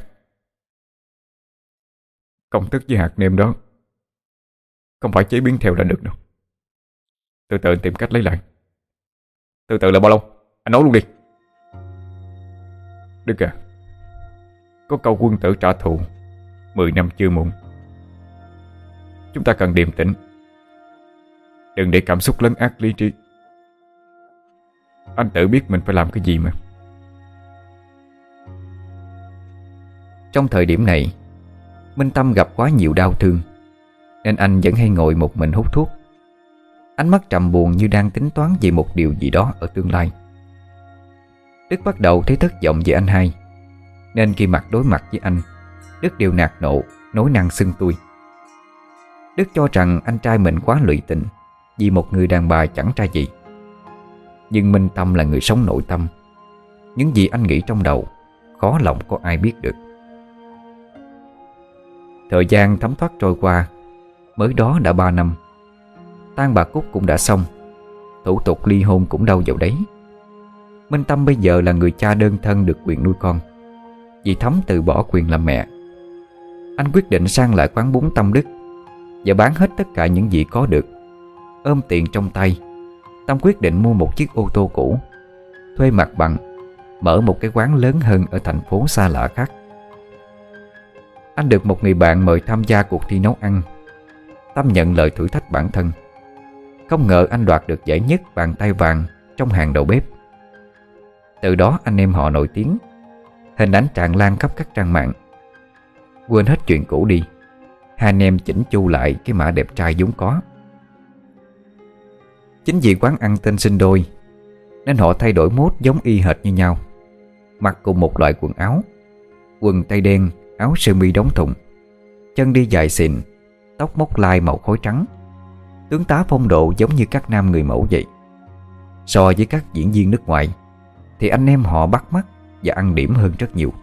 Công thức với hạt nêm đó không phải chế biến theo là được đâu. Từ từ tìm cách lấy lại. Từ từ là bao lâu? Anh nói luôn đi. Đức à, có câu quân tử trả thù 10 năm chưa muộn. Chúng ta cần điềm tĩnh, đừng để cảm xúc lấn át lý trí. Anh tự biết mình phải làm cái gì mà. Trong thời điểm này, Minh Tâm gặp quá nhiều đau thương, nên anh vẫn hay ngồi một mình hút thuốc. Ánh mắt trầm buồn như đang tính toán về một điều gì đó ở tương lai. Đức bắt đầu thấy thất vọng về anh hai, nên khi đối mặt với anh, Đức đều nạt nộ, nói năng xưng tui. Đức cho rằng anh trai mình quá lụy tình vì một người đàn bà chẳng ra gì. Nhưng Minh Tâm là người sống nội tâm. Những gì anh nghĩ trong đầu khó lòng có ai biết được. Thời gian thấm thoát trôi qua, mới đó đã 3 năm. Tang bà Cúc cũng đã xong, thủ tục ly hôn cũng đâu vào đấy. Minh Tâm bây giờ là người cha đơn thân được quyền nuôi con, vì Thắm từ bỏ quyền làm mẹ. Anh quyết định sang lại quán bún Tâm Đức và bán hết tất cả những gì có được. Ôm tiền trong tay, Tâm quyết định mua một chiếc ô tô cũ, thuê mặt bằng, mở một cái quán lớn hơn ở thành phố xa lạ khác. Anh được một người bạn mời tham gia cuộc thi nấu ăn. Tâm nhận lời thử thách bản thân. Không ngờ anh đoạt được giải nhất bàn tay vàng trong hàng đầu bếp. Từ đó anh em họ nổi tiếng, hình ảnh tràn lan khắp các trang mạng. Quên hết chuyện cũ đi, hai anh em chỉnh chu lại cái mã đẹp trai vốn có. Chính vì quán ăn tên sinh đôi nên họ thay đổi mốt giống y hệt như nhau. Mặc cùng một loại quần áo, quần tây đen, áo sơ mi đóng thùng, chân đi dài xịn, tóc móc lai màu khói trắng. Tướng tá phong độ giống như các nam người mẫu vậy. So với các diễn viên nước ngoài thì anh em họ bắt mắt và ăn điểm hơn rất nhiều.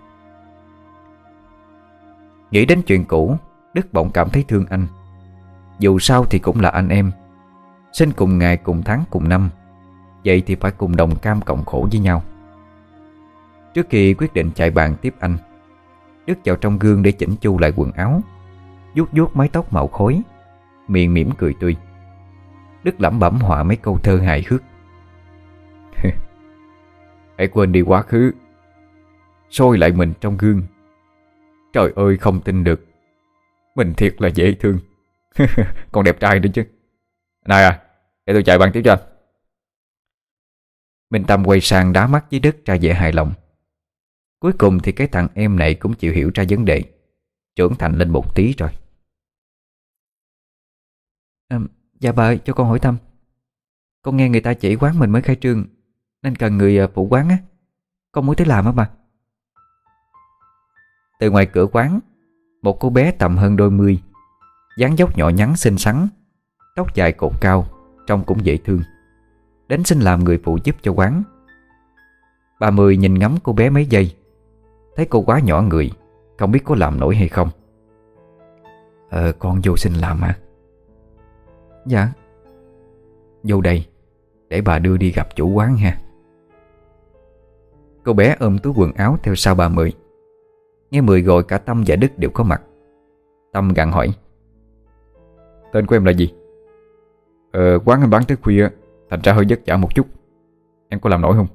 Nghĩ đến chuyện cũ, Đức bỗng cảm thấy thương anh. Dù sao thì cũng là anh em, sinh cùng ngày cùng tháng cùng năm, vậy thì phải cùng đồng cam cộng khổ với nhau. Trước khi quyết định chạy bàn tiếp anh, Đức vào trong gương để chỉnh chu lại quần áo, vuốt vuốt mái tóc màu khói, miệng mỉm cười tươi. Đức lẩm bẩm họa mấy câu thơ hài hước. Hãy quên đi quá khứ, soi lại mình trong gương. Trời ơi không tin được, mình thiệt là dễ thương. Còn đẹp trai nữa chứ. Này à, để tôi chạy bàn tiếp cho anh. Minh Tâm quay sang đá mắt với Đức ra vẻ hài lòng. Cuối cùng thì cái thằng em này cũng chịu hiểu ra vấn đề, trưởng thành lên một tí rồi. Dạ bà ơi, cho con hỏi thăm. Con nghe người ta chỉ quán mình mới khai trương nên cần người phụ quán á. Con muốn tới làm á bà. Từ ngoài cửa quán, một cô bé tầm hơn đôi mươi, dáng dốc nhỏ nhắn xinh xắn, tóc dài cột cao, trông cũng dễ thương, đến xin làm người phụ giúp cho quán. Bà Mười nhìn ngắm cô bé mấy giây, thấy cô quá nhỏ người, không biết có làm nổi hay không. Con vô xin làm hả? Dạ. Vô đây, để bà đưa đi gặp chủ quán ha. Cô bé ôm túi quần áo theo sau bà Mười. Nghe Mười gọi cả Tâm và Đức đều có mặt. Tâm gặng hỏi: Tên của em là gì? Quán anh bán tới khuya, thành ra hơi vất vả một chút. Em có làm nổi không?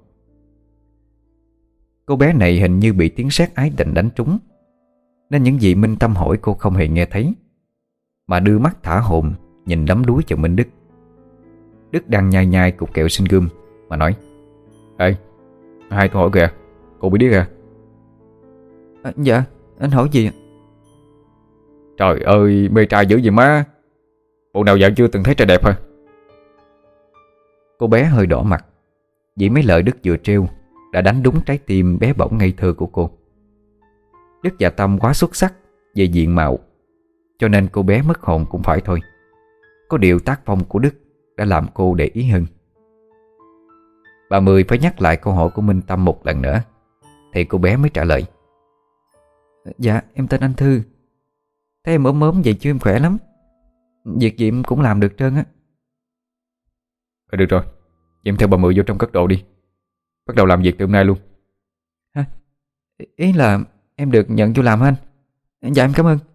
Cô bé này hình như bị tiếng sét ái tình đánh trúng, nên những gì Minh Tâm hỏi cô không hề nghe thấy, mà đưa mắt thả hồn nhìn đắm đuối vào Minh Đức. Đức đang nhai nhai cục kẹo sinh gum mà nói: Ê, hai tôi hỏi kìa, cô biết kìa. Dạ, anh hỏi gì ạ? Trời ơi, mê trai dữ vậy má. Bộ nào dạo chưa từng thấy trai đẹp hả? Cô bé hơi đỏ mặt vì mấy lời Đức vừa trêu đã đánh đúng trái tim bé bỏng ngây thơ của cô. Đức và Tâm quá xuất sắc về diện mạo, cho nên cô bé mất hồn cũng phải thôi. Có điều tác phong của Đức đã làm cô để ý hơn. Bà Mười phải nhắc lại câu hỏi của Minh Tâm một lần nữa thì cô bé mới trả lời: Dạ, em tên anh Thư. Thấy em ốm ốm vậy chứ em khỏe lắm. Việc gì em cũng làm được trơn á. Được rồi, vậy em theo bà Mười vô trong cất đồ đi. Bắt đầu làm việc từ hôm nay luôn. Hả? Ý là em được nhận vô làm hả anh? Dạ em cảm ơn.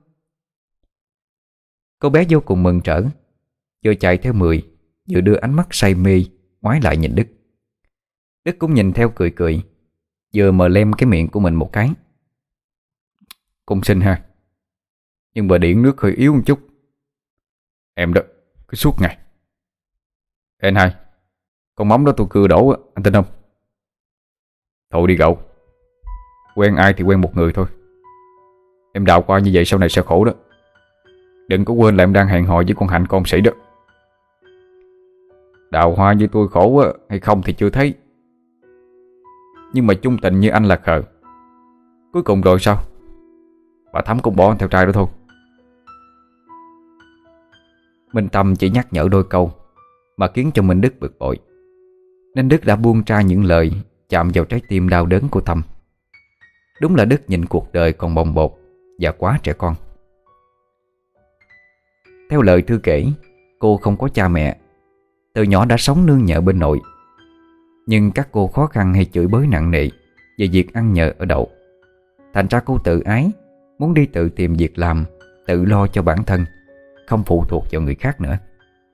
Cô bé vô cùng mừng trở, vừa chạy theo Mười vừa đưa ánh mắt say mê ngoái lại nhìn Đức. Đức cũng nhìn theo cười cười, vừa mờ lem cái miệng của mình một cái. Cũng xinh ha, nhưng mà điện nước hơi yếu một chút. Em đó, cứ suốt ngày. Ê anh hai, con móng đó tôi cưa đổ á, anh tin không? Thôi đi cậu, quen ai thì quen một người thôi. Em đào qua như vậy sau này sẽ khổ đó. Đừng có quên là em đang hẹn hò với con Hạnh con sĩ đó. Đào hoa như tôi khổ á, hay không thì chưa thấy, nhưng mà chung tình như anh là khờ. Cuối cùng rồi sao? Bà Thắm cũng bỏ anh theo trai đó thôi. Minh Tâm chỉ nhắc nhở đôi câu mà khiến cho Minh Đức bực bội, nên Đức đã buông ra những lời chạm vào trái tim đau đớn của Tâm. Đúng là Đức nhìn cuộc đời còn bồng bột và quá trẻ con. Theo lời Thư kể, cô không có cha mẹ, từ nhỏ đã sống nương nhờ bên nội. Nhưng các cô khó khăn hay chửi bới nặng nề về việc ăn nhờ ở đậu. Thành ra cô tự ái, muốn đi tự tìm việc làm, tự lo cho bản thân, không phụ thuộc vào người khác nữa.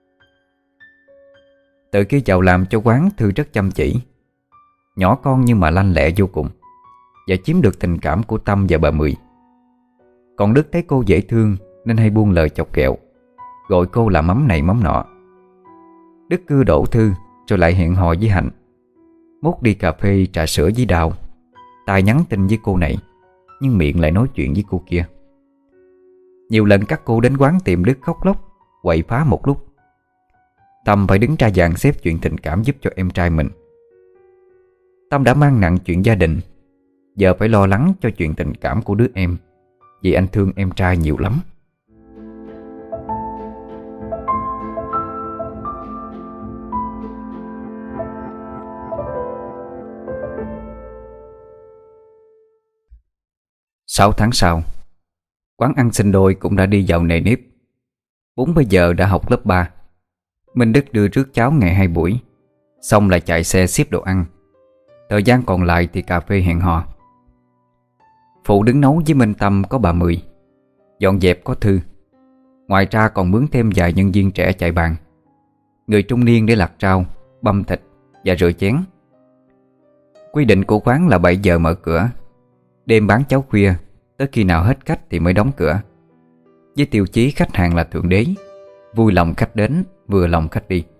Từ khi vào làm cho quán, Thư rất chăm chỉ. Nhỏ con nhưng mà lanh lẹ vô cùng, và chiếm được tình cảm của Tâm và bà Mười. Còn Đức thấy cô dễ thương nên hay buông lời chọc ghẹo, gọi cô là mắm này mắm nọ. Đức cưa đổ Thư rồi lại hẹn hò với Hạnh. Mốt đi cà phê trà sữa với Đào, tài nhắn tin với cô này, nhưng miệng lại nói chuyện với cô kia. Nhiều lần các cô đến quán tìm Đức khóc lóc, quậy phá một lúc. Tâm phải đứng ra dàn xếp chuyện tình cảm giúp cho em trai mình. Tâm đã mang nặng chuyện gia đình, giờ phải lo lắng cho chuyện tình cảm của đứa em, vì anh thương em trai nhiều lắm. Sáu tháng sau, quán ăn sinh đôi cũng đã đi vào nề nếp. Bún bây giờ đã học lớp 3. Minh Đức đưa rước cháu ngày 2 buổi, xong lại chạy xe ship đồ ăn. Thời gian còn lại thì cà phê hẹn hò. Phụ đứng nấu với Minh Tâm có bà Mười, dọn dẹp có Thư. Ngoài ra còn mướn thêm vài nhân viên trẻ chạy bàn, người trung niên để lặt rau, băm thịt và rửa chén. Quy định của quán là 7 giờ mở cửa, đêm bán cháo khuya, tới khi nào hết khách thì mới đóng cửa. Với tiêu chí khách hàng là thượng đế, vui lòng khách đến, vừa lòng khách đi.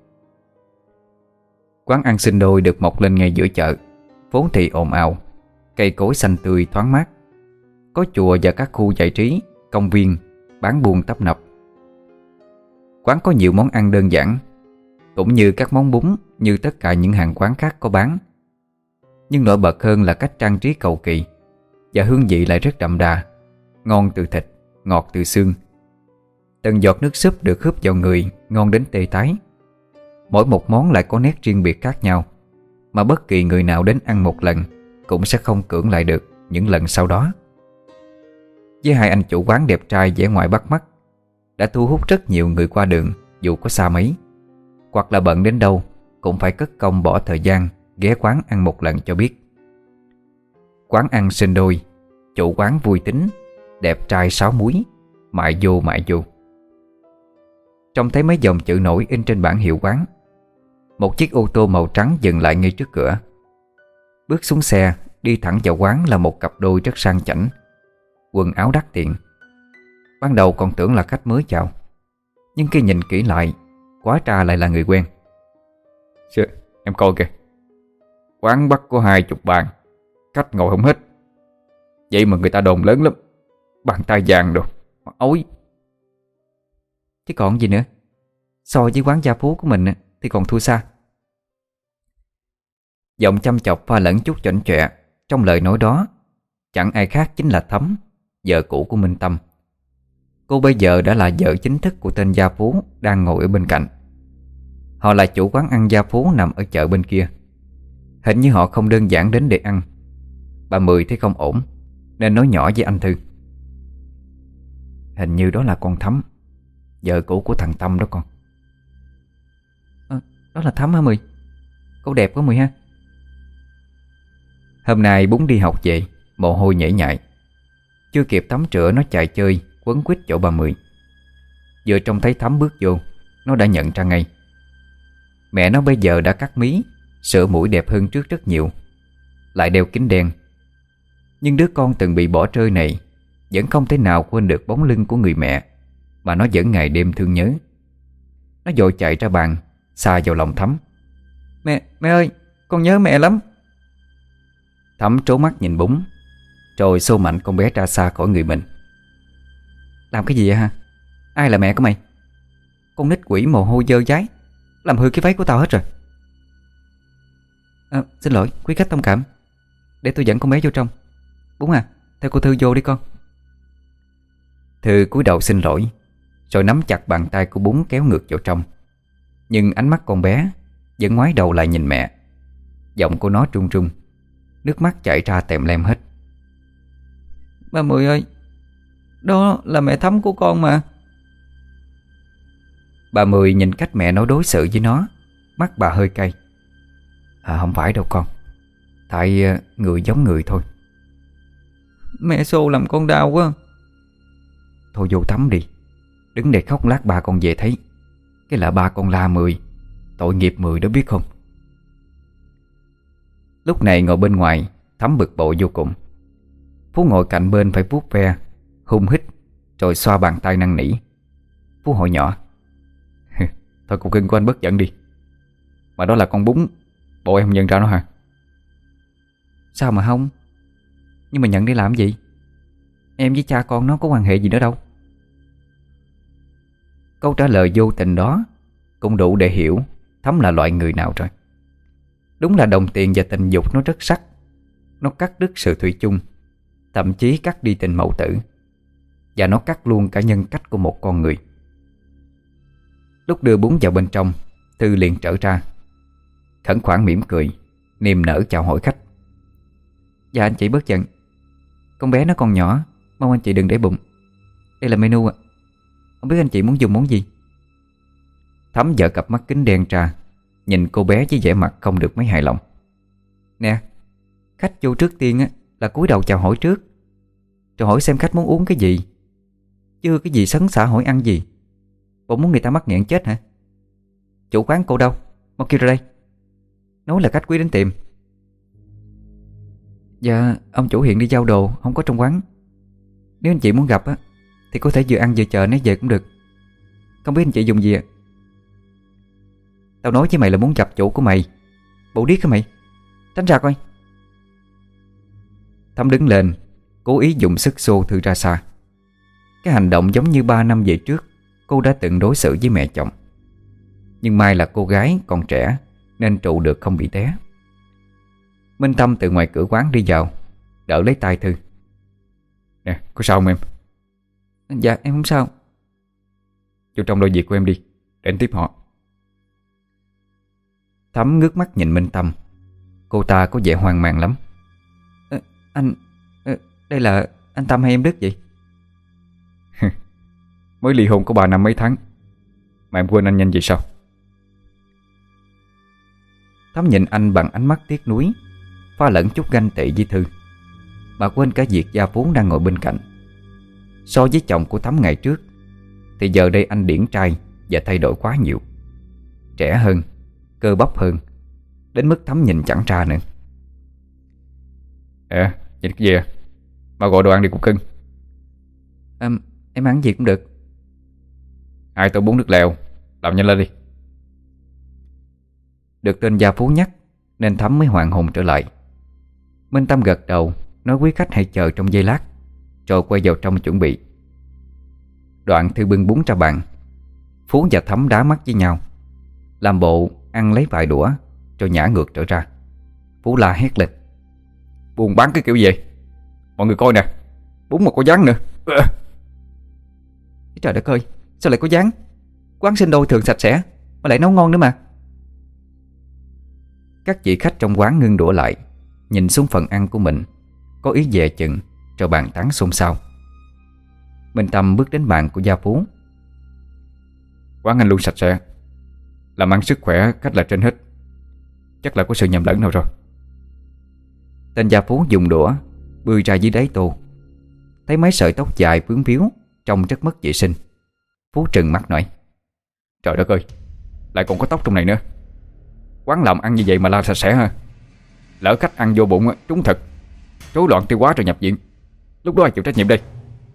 Quán ăn sinh đôi được mọc lên ngay giữa chợ, phố thị ồn ào, cây cối xanh tươi thoáng mát. Có chùa và các khu giải trí, công viên, bán buôn tấp nập. Quán có nhiều món ăn đơn giản, cũng như các món bún như tất cả những hàng quán khác có bán. Nhưng nổi bật hơn là cách trang trí cầu kỳ, và hương vị lại rất đậm đà, ngon từ thịt, ngọt từ xương. Từng giọt nước súp được húp vào người ngon đến tê tái. Mỗi một món lại có nét riêng biệt khác nhau, mà bất kỳ người nào đến ăn một lần cũng sẽ không cưỡng lại được những lần sau đó. Với hai anh chủ quán đẹp trai vẻ ngoài bắt mắt, đã thu hút rất nhiều người qua đường dù có xa mấy, hoặc là bận đến đâu cũng phải cất công bỏ thời gian ghé quán ăn một lần cho biết. Quán ăn sinh đôi, chủ quán vui tính, đẹp trai sáu múi, mại vô mại vô. Trông thấy mấy dòng chữ nổi in trên bảng hiệu quán. Một chiếc ô tô màu trắng dừng lại ngay trước cửa. Bước xuống xe, đi thẳng vào quán là một cặp đôi rất sang chảnh, quần áo đắt tiền. Ban đầu còn tưởng là khách mới chào, nhưng khi nhìn kỹ lại, hóa ra lại là người quen. Em coi kìa, quán bắt có 20 bàn, khách ngồi không hết. Vậy mà người ta đồn lớn lắm, bàn tay vàng đồ, ối. Chứ còn gì nữa, so với quán gia phú của mình thì còn thua xa. Giọng chăm chọc pha lẫn chút chảnh chọe trong lời nói đó chẳng ai khác chính là Thắm, vợ cũ của Minh Tâm. Cô bây giờ đã là vợ chính thức của tên gia phú đang ngồi ở bên cạnh. Họ là chủ quán ăn gia phú nằm ở chợ bên kia. Hình như họ không đơn giản đến để ăn. Bà Mười thấy không ổn nên nói nhỏ với anh Thư: "Hình như đó là con Thắm, vợ cũ của thằng Tâm đó con." Đó là Thắm hả Mười? Cô đẹp quá Mười ha. Hôm nay Bún đi học về, mồ hôi nhễ nhại. Chưa kịp tắm rửa nó chạy chơi quấn quýt chỗ bà Mười. Vừa trông thấy Thắm bước vô, nó đã nhận ra ngay. Mẹ nó bây giờ đã cắt mí, sửa mũi đẹp hơn trước rất nhiều, lại đeo kính đen. Nhưng đứa con từng bị bỏ rơi này vẫn không thể nào quên được bóng lưng của người mẹ mà nó vẫn ngày đêm thương nhớ. Nó vội chạy ra bàn, xa vào lòng Thắm: Mẹ ơi, con nhớ mẹ lắm." Thắm trố mắt nhìn Bún, rồi xô mạnh con bé ra xa khỏi người mình. "Làm cái gì vậy hả? Ai là mẹ của mày? Con nít quỷ mồ hôi dơ dái, làm hư cái váy của tao hết rồi." Xin lỗi quý khách thông cảm, để tôi dẫn con bé vô trong. Bún à, theo cô Thư vô đi con." Thư cúi đầu xin lỗi, rồi nắm chặt bàn tay của Bún kéo ngược vào trong. Nhưng ánh mắt con bé vẫn ngoái đầu lại nhìn mẹ. Giọng của nó trung trung, nước mắt chảy ra tèm lem hết. "Bà Mười ơi, đó là mẹ Thắm của con mà." Bà Mười nhìn cách mẹ nó đối xử với nó, mắt bà hơi cay. Không phải đâu con, tại người giống người thôi." "Mẹ xô làm con đau quá." "Thôi vô tắm đi, đứng đây khóc lát ba con về thấy. Cái là ba con la Mười, tội nghiệp Mười đó biết không." Lúc này ngồi bên ngoài, Thắm bực bội vô cùng. Phú ngồi cạnh bên phải vuốt ve, hung hít, rồi xoa bàn tay năn nỉ. Phú hỏi nhỏ: "Thôi cục cưng của anh bớt giận đi. Mà đó là con Bún, bộ em không nhận ra nó hả?" "Sao mà không? Nhưng mà nhận đi làm gì? Em với cha con nó có quan hệ gì nữa đâu." Câu trả lời vô tình đó cũng đủ để hiểu Thắm là loại người nào rồi. Đúng là đồng tiền và tình dục nó rất sắc. Nó cắt đứt sự thủy chung, thậm chí cắt đi tình mẫu tử, và nó cắt luôn cả nhân cách của một con người. Lúc đưa Bún vào bên trong, Thư liền trở ra, khẩn khoản mỉm cười, niềm nở chào hỏi khách: "Dạ anh chị bớt giận, con bé nó còn nhỏ, mong anh chị đừng để bụng. Đây là menu ạ. Không biết anh chị muốn dùng món gì?" Thắm vợ cặp mắt kính đen ra, nhìn cô bé với vẻ mặt không được mấy hài lòng. "Nè, khách vô trước tiên là cúi đầu chào hỏi trước, rồi hỏi xem khách muốn uống cái gì. Chưa cái gì sấn xả hỏi ăn gì. Bộ muốn người ta mắc nghẹn chết hả? Chủ quán cô đâu? Mau kêu ra đây. Nói là khách quý đến tiệm." "Dạ, ông chủ hiện đi giao đồ, không có trong quán. Nếu anh chị muốn gặp thì có thể vừa ăn vừa chờ nó về cũng được. Không biết anh chị dùng gì ạ?" "Tao nói với mày là muốn gặp chủ của mày. Bộ điếc hả mày? Tránh ra coi." Thắm đứng lên, cố ý dùng sức xô Thư ra xa. Cái hành động giống như 3 năm về trước cô đã từng đối xử với mẹ chồng. Nhưng may là cô gái còn trẻ nên trụ được không bị té. Minh Tâm từ ngoài cửa quán đi vào, đỡ lấy tay Thư: "Nè, có sao không em?" "Dạ em không sao." "Vô trong lo việc của em đi, để anh tiếp họ." Thắm ngước mắt nhìn Minh Tâm. Cô ta có vẻ hoang mang lắm. Anh... đây là anh Tâm hay em Đức vậy?" Mới ly hôn có 3 năm mấy tháng mà em quên anh nhanh vậy sao?" Thắm nhìn anh bằng ánh mắt tiếc nuối, pha lẫn chút ganh tị với Thư. Bà quên cả việc gia vốn đang ngồi bên cạnh. So với chồng của Thắm ngày trước thì giờ đây anh điển trai và thay đổi quá nhiều. Trẻ hơn, cơ bắp hơn, đến mức Thắm nhìn chẳng ra nữa. Nhìn cái gì à? Mà gọi đồ ăn đi cục cưng. Em ăn gì cũng được. 2 tô bún nước lèo, làm nhanh lên đi. Được tên gia phú nhắc nên Thắm mới hoàn hồn trở lại. Minh Tâm gật đầu, nói quý khách hãy chờ trong giây lát, rồi quay vào trong chuẩn bị. Đoạn Thư bưng bún ra bàn. Phú và Thắm đá mắt với nhau, làm bộ ăn lấy vài đũa rồi nhả ngược trở ra. Phú la hét lên: Buôn bán cái kiểu gì? Mọi người coi nè, bún mà có dán nữa. Trời đất ơi, sao lại có dán? Quán sinh đôi thường sạch sẽ, mà lại nấu ngon nữa mà. Các vị khách trong quán ngưng đũa lại, nhìn xuống phần ăn của mình, có ý dè chừng, rồi bàn tán xôn xao. Minh Tâm bước đến bàn của gia Phú. Quán anh luôn sạch sẽ, làm ăn sức khỏe khách là trên hết. Chắc là có sự nhầm lẫn nào rồi. Tên gia Phú dùng đũa bươi ra dưới đáy tô, thấy mấy sợi tóc dài vướng víu trông rất mất vệ sinh. Phú trừng mắt nói: Trời đất ơi, lại còn có tóc trong này nữa. Quán làm ăn như vậy mà la sạch sẽ ha. Lỡ khách ăn vô bụng trúng thực, rối loạn tiêu hóa rồi nhập viện, lúc đó ai chịu trách nhiệm đây?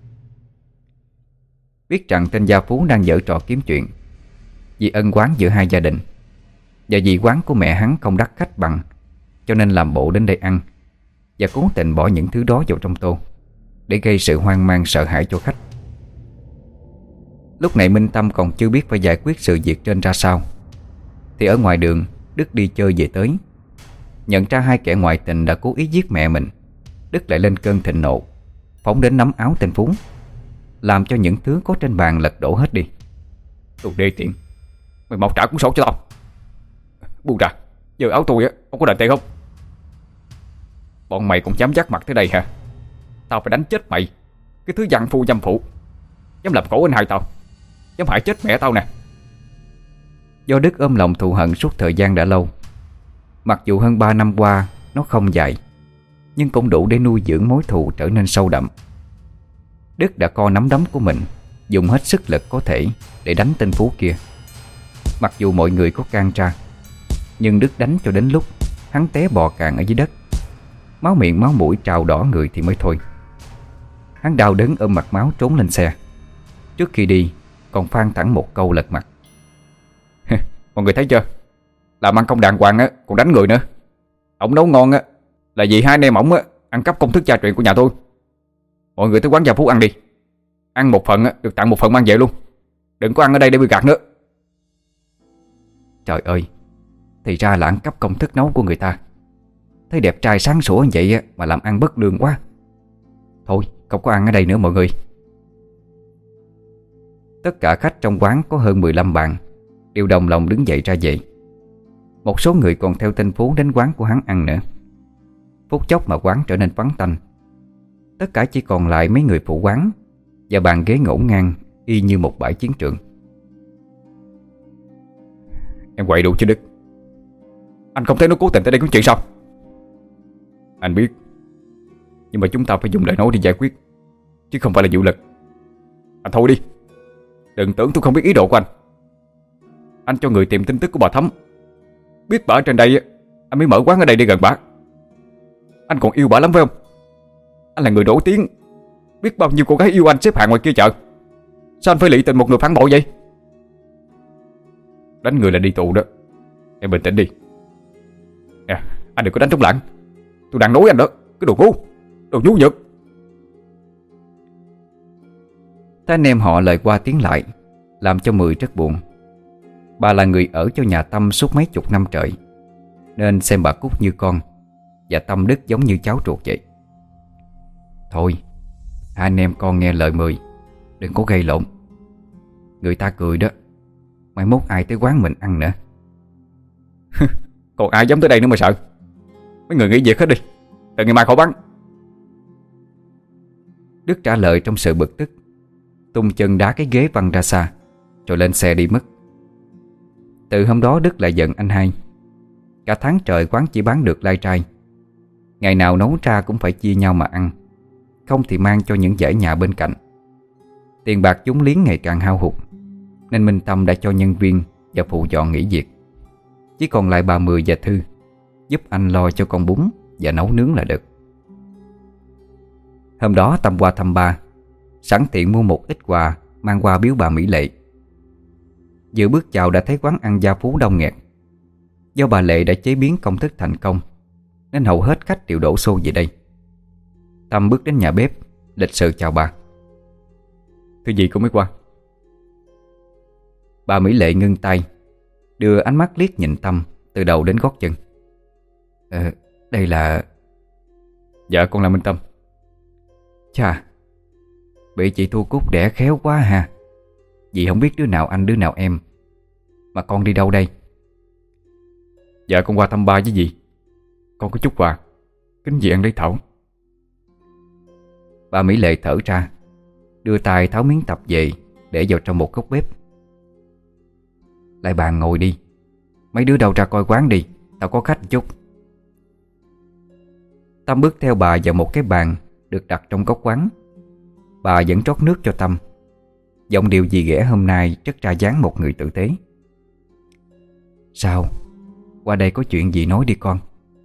Biết rằng tên gia Phú đang giở trò kiếm chuyện, vì ân oán giữa hai gia đình, và vì quán của mẹ hắn không đắt khách bằng, cho nên làm bộ đến đây ăn, và cố tình bỏ những thứ đó vào trong tô để gây sự hoang mang sợ hãi cho khách. Lúc này Minh Tâm còn chưa biết phải giải quyết sự việc trên ra sao, thì ở ngoài đường Đức đi chơi về tới. Nhận ra hai kẻ ngoại tình đã cố ý giết mẹ mình, Đức lại lên cơn thịnh nộ, phóng đến nắm áo tên Phú, làm cho những thứ có trên bàn lật đổ hết đi. Đồ đê tiện, mày mau trả cuốn sổ cho tao. Buông ra, giờ áo tôi không có đền tiền không? Bọn mày cũng dám dắt mặt tới đây hả? Tao phải đánh chết mày, cái thứ giằng phu dâm phụ, dám làm cổ anh hai tao, dám hại chết mẹ tao nè. Do Đức ôm lòng thù hận suốt thời gian đã lâu. Mặc dù hơn 3 năm qua nó không dài, nhưng cũng đủ để nuôi dưỡng mối thù trở nên sâu đậm. Đức đã co nắm đấm của mình, dùng hết sức lực có thể để đánh tên Phú kia. Mặc dù mọi người có can tra, nhưng Đức đánh cho đến lúc hắn té bò cạn ở dưới đất, máu miệng máu mũi trào đỏ người thì mới thôi. Hắn đau đớn ôm mặt máu trốn lên xe. Trước khi đi còn phang thẳng một câu lật mặt: Mọi người thấy chưa, làm ăn không đàng hoàng còn đánh người nữa. Ổng nấu ngon là vì hai anh em ổng ăn cắp công thức gia truyền của nhà tôi. Mọi người tới quán gia Phú ăn đi, ăn một phần được tặng một phần mang về luôn. Đừng có ăn ở đây để bị gạt nữa. Trời ơi, thì ra là ăn cắp công thức nấu của người ta. Thấy đẹp trai sáng sủa như vậy mà làm ăn bất lương quá. Thôi không có ăn ở đây nữa mọi người. Tất cả khách trong quán có hơn 15 bàn đều đồng lòng đứng dậy ra về. Một số người còn theo tên Phú đến quán của hắn ăn nữa. Phút chốc mà quán trở nên vắng tanh. Tất cả chỉ còn lại mấy người phụ quán và bàn ghế ngổn ngang y như một bãi chiến trường. Em quậy đủ chứ Đức? Anh không thấy nó cố tình tới đây có chuyện sao? Anh biết, nhưng mà chúng ta phải dùng lời nói để giải quyết, chứ không phải là vũ lực. Anh thôi đi, đừng tưởng tôi không biết ý đồ của anh. Anh cho người tìm tin tức của bà Thắm, biết bà ở trên đây anh mới mở quán ở đây để gần bà. Anh còn yêu bà lắm phải không? Anh là người nổi tiếng, biết bao nhiêu cô gái yêu anh xếp hàng ngoài kia chợ. Sao anh phải lị tình một người phản bội vậy? Đánh người là đi tù đó. Em bình tĩnh đi nè, anh đừng có đánh trống lảng. Tôi đang nói anh đó, cái đồ ngu, đồ nhu nhược. Thấy anh em họ lời qua tiếng lại, làm cho Mười rất buồn. Bà là người ở cho nhà Tâm suốt mấy chục năm trời, nên xem bà Cúc như con, và Tâm Đức giống như cháu ruột vậy. Thôi, hai anh em con nghe lời Mười, đừng có gây lộn. Người ta cười đó, mai mốt ai tới quán mình ăn nữa. Còn ai dám tới đây nữa mà sợ? Mấy người nghỉ việc hết đi, từ ngày mai khỏi bán. Đức trả lời trong sự bực tức, tung chân đá cái ghế văng ra xa, rồi lên xe đi mất. Từ hôm đó Đức lại giận anh hai. Cả tháng trời quán chỉ bán được lai trai. Ngày nào nấu ra cũng phải chia nhau mà ăn, không thì mang cho những dãy nhà bên cạnh. Tiền bạc vốn liếng ngày càng hao hụt, nên Minh Tâm đã cho nhân viên và phụ dọn nghỉ việc. Chỉ còn lại bà Mười và Thư giúp anh lo cho con bún và nấu nướng là được. Hôm đó Tâm qua thăm ba, sẵn tiện mua một ít quà mang qua biếu bà Mỹ Lệ. Vừa bước vào đã thấy quán ăn gia Phú đông nghẹt. Do bà Lệ đã chế biến công thức thành công nên hầu hết khách đều đổ xô về đây. Tâm bước đến nhà bếp, lịch sự chào bà. Thứ gì cũng mới qua. Bà Mỹ Lệ ngưng tay, đưa ánh mắt liếc nhìn Tâm từ đầu đến gót chân. Đây là... Dạ con là Minh Tâm. Chà, bị chị Thu Cúc đẻ khéo quá ha. Dì không biết đứa nào anh đứa nào em. Mà con đi đâu đây? Dạ con qua thăm ba với dì. Con có chút quà, kính dì ăn lấy thảo. Bà Mỹ Lệ thở ra, đưa tay tháo miếng tập về để vào trong một góc bếp. Lại bàn ngồi đi. Mấy đứa đâu ra coi quán đi, tao có khách một chút. Tâm bước theo bà vào một cái bàn được đặt trong góc quán. Bà vẫn rót nước cho Tâm. Giọng điệu dì ghẻ hôm nay rất ra dáng một người tử tế. Sao? Qua đây có chuyện gì nói đi con.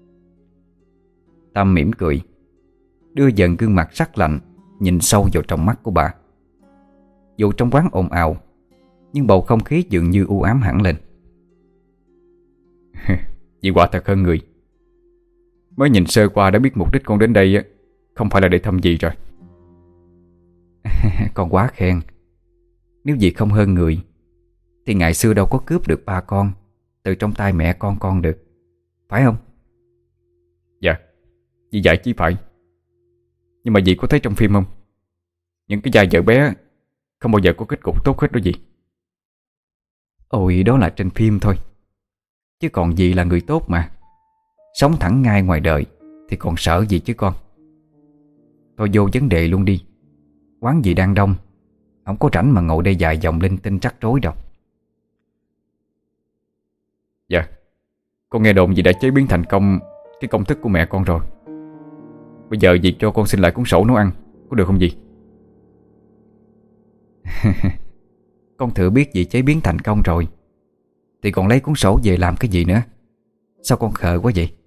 Tâm mỉm cười, đưa dần gương mặt sắc lạnh nhìn sâu vào trong mắt của bà. Dù trong quán ồn ào, nhưng bầu không khí dường như u ám hẳn lên. Dì quả thật hơn người. Mới nhìn sơ qua đã biết mục đích con đến đây không phải là để thăm dì rồi. Con quá khen. Nếu dì không hơn người thì ngày xưa đâu có cướp được ba con từ trong tay mẹ con được, phải không? Dạ, dì dạy chí phải. Nhưng mà dì có thấy trong phim không? Những cái vai vợ bé không bao giờ có kết cục tốt hết đó dì. Ôi, đó là trên phim thôi. Chứ còn dì là người tốt mà. Sống thẳng ngay ngoài đời thì còn sợ gì chứ con. Thôi vô vấn đề luôn đi. Quán dì đang đông, không có rảnh mà ngồi đây dài dòng linh tinh rắc rối đâu. Dạ, con nghe đồn dì đã chế biến thành công cái công thức của mẹ con rồi. Bây giờ dì cho con xin lại cuốn sổ nấu ăn, có được không dì? Con thử biết dì chế biến thành công rồi thì còn lấy cuốn sổ về làm cái gì nữa? Sao con khờ quá vậy?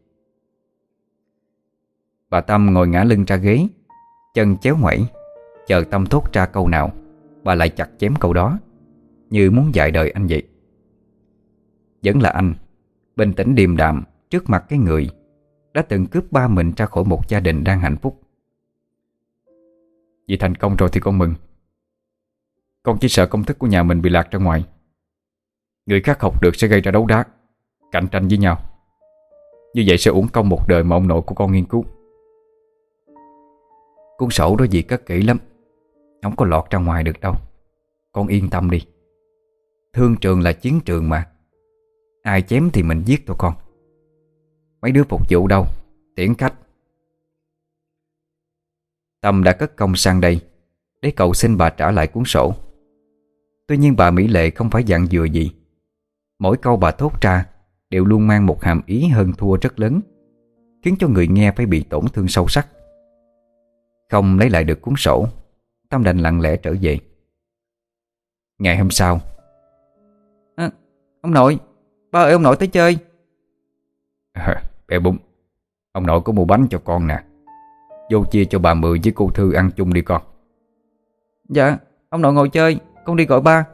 Bà Tâm ngồi ngả lưng ra ghế, chân chéo ngoảy, chờ Tâm thốt ra câu nào bà lại chặt chém câu đó, như muốn dạy đời anh vậy. Vẫn là anh, bình tĩnh điềm đạm trước mặt cái người đã từng cướp ba mình ra khỏi một gia đình đang hạnh phúc. Dì thành công rồi thì con mừng. Con chỉ sợ công thức của nhà mình bị lạc ra ngoài. Người khác học được sẽ gây ra đấu đá, cạnh tranh với nhau. Như vậy sẽ uổng công một đời mà ông nội của con nghiên cứu. Cuốn sổ đó dì cất kỹ lắm, không có lọt ra ngoài được đâu. Con yên tâm đi. Thương trường là chiến trường mà. Ai chém thì mình giết thôi con. Mấy đứa phục vụ đâu, tiễn khách. Tâm đã cất công sang đây để cầu xin bà trả lại cuốn sổ. Tuy nhiên bà Mỹ Lệ không phải dặn dừa gì. Mỗi câu bà thốt ra đều luôn mang một hàm ý hơn thua rất lớn, khiến cho người nghe phải bị tổn thương sâu sắc. Không lấy lại được cuốn sổ, Tâm đành lặng lẽ trở về. Ngày hôm sau, ông nội, ba ơi ông nội tới chơi. Bé Bún, ông nội có mua bánh cho con nè. Vô chia cho bà Mười với cô Thư ăn chung đi con. Dạ, ông nội ngồi chơi, con đi gọi ba.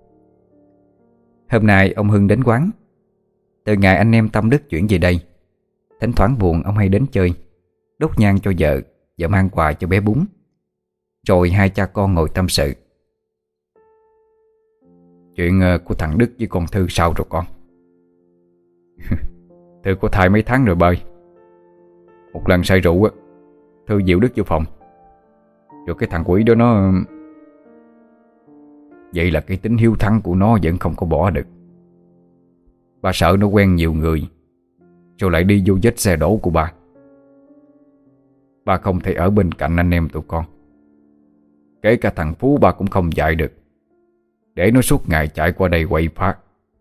Hôm nay ông Hưng đến quán. Từ ngày anh em Tâm Đức chuyển về đây, thỉnh thoảng buồn ông hay đến chơi, đốt nhang cho vợ và mang quà cho bé Bún. Rồi hai cha con ngồi tâm sự. Chuyện của thằng Đức với con Thư sao rồi con? Thư có thai mấy tháng rồi bơi. Một lần say rượu Thư dịu Đức vô phòng. Rồi cái thằng quỷ đó nó... Vậy là cái tính hiếu thắng của nó vẫn không có bỏ được. Bà sợ nó quen nhiều người rồi lại đi vô vết xe đổ của bà. Bà không thể ở bên cạnh anh em tụi con. Kể cả thằng Phú bà cũng không dạy được, để nó suốt ngày chạy qua đây quậy phá.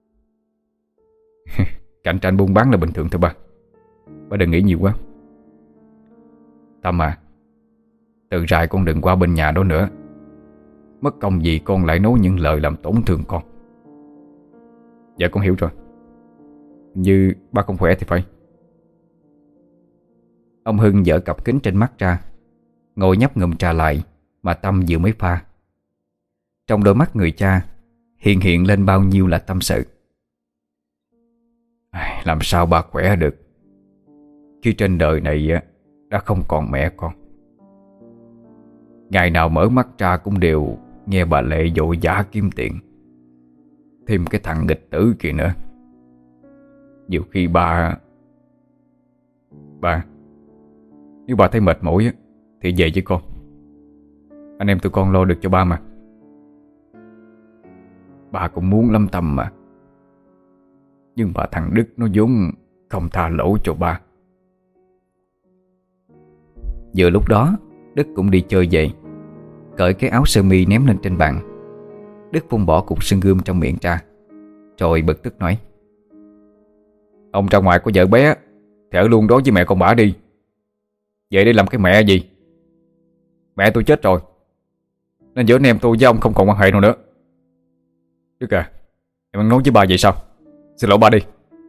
Cạnh tranh buôn bán là bình thường thôi bà. Bà đừng nghĩ nhiều quá. Tâm à, từ rày con đừng qua bên nhà đó nữa. Mất công gì con lại nói những lời làm tổn thương con. Dạ con hiểu rồi. Như ba không khỏe thì phải. Ông Hưng dỡ cặp kính trên mắt ra, ngồi nhấp ngụm trà lại mà Tâm vừa mới pha. Trong đôi mắt người cha hiện lên bao nhiêu là tâm sự. Làm sao ba khỏe được khi trên đời này đã không còn mẹ con. Ngày nào mở mắt ra cũng đều nghe bà Lệ vội vã kiếm tiền, thêm cái thằng nghịch tử kia nữa. Nhiều khi ba, nếu bà thấy mệt mỏi thì về với con. Anh em tụi con lo được cho ba mà. Ba cũng muốn lắm Tâm mà, nhưng mà thằng Đức nó vốn không tha lỗi cho ba. Vừa lúc đó Đức cũng đi chơi về, cởi cái áo sơ mi ném lên trên bàn. Đức phun bỏ cục sưng gươm trong miệng ra, rồi bực tức nói: Ông ra ngoài có vợ bé thì ở luôn đó với mẹ con bả đi. Vậy để làm cái mẹ gì? Mẹ tôi chết rồi, nên giữa anh em tôi với ông không còn quan hệ nào nữa. Đức à, em ăn nói với bà vậy sao? Xin lỗi ba đi.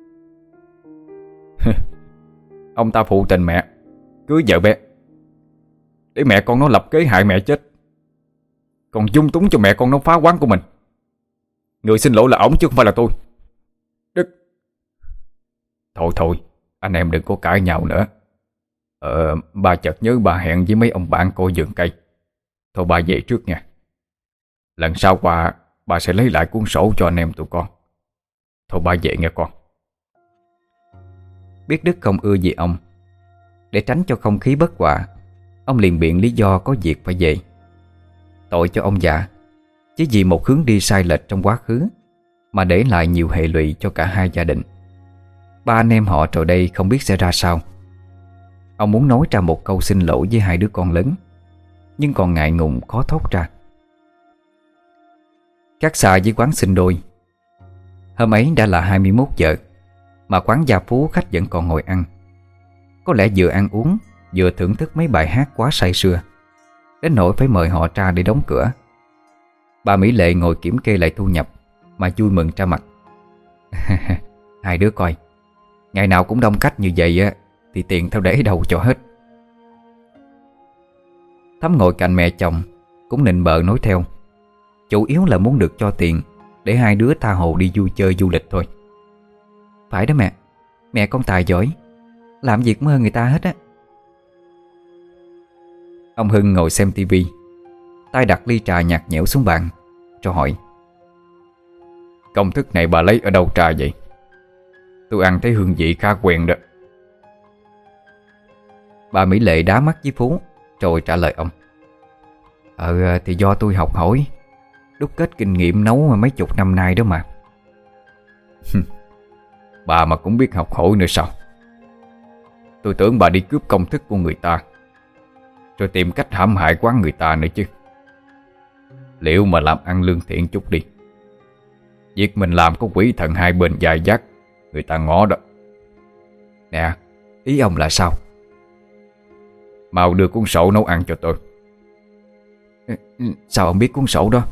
Ông ta phụ tình mẹ, cưới vợ bé để mẹ con nó lập kế hại mẹ chết, còn dung túng cho mẹ con nó phá quán của mình. Người xin lỗi là ổng chứ không phải là tôi. Đức. Thôi, anh em đừng có cãi nhau nữa. Ba chợt nhớ ba hẹn với mấy ông bạn coi vườn cây. Thôi ba về trước nha. Lần sau qua ba sẽ lấy lại cuốn sổ cho anh em tụi con. Thôi ba về nghe con. Biết Đức không ưa gì ông, để tránh cho không khí bất hòa, ông liền biện lý do có việc phải về. Tội cho ông già, chỉ vì một hướng đi sai lệch trong quá khứ mà để lại nhiều hệ lụy cho cả hai gia đình. Ba anh em họ rồi đây không biết sẽ ra sao. Ông muốn nói ra một câu xin lỗi với hai đứa con lớn, nhưng còn ngại ngùng khó thốt ra. Khác xa với quán sinh đôi, hôm ấy đã là 21 giờ mà quán Gia Phú khách vẫn còn ngồi ăn. Có lẽ vừa ăn uống vừa thưởng thức mấy bài hát quá say sưa, đến nỗi phải mời họ ra để đóng cửa. Bà Mỹ Lệ ngồi kiểm kê lại thu nhập mà vui mừng ra mặt. Hai đứa coi, ngày nào cũng đông khách như vậy á thì tiền tao để đâu cho hết. Thắm ngồi cạnh mẹ chồng cũng nịnh bợ nói theo, chủ yếu là muốn được cho tiền để hai đứa tha hồ đi vui chơi du lịch thôi. Phải đó mẹ, mẹ con tài giỏi, làm việc mới hơn người ta hết á. Ông Hưng ngồi xem tivi, tay đặt ly trà nhạt nhẽo xuống bàn, rồi hỏi: Công thức này bà lấy ở đâu trà vậy? Tôi ăn thấy hương vị khá quen đó. Bà Mỹ Lệ đá mắt với Phú rồi trả lời ông: Thì do tôi học hỏi, đúc kết kinh nghiệm nấu mấy chục năm nay đó mà. Bà mà cũng biết học hỏi nữa sao? Tôi tưởng bà đi cướp công thức của người ta, rồi tìm cách hãm hại quán người ta nữa chứ. Liệu mà làm ăn lương thiện chút đi. Việc mình làm có quỷ thần hai bên dài dắt, người ta ngó đó. Nè, ý ông là sao? Mau đưa cuốn sổ nấu ăn cho tôi. Sao ông biết cuốn sổ đó?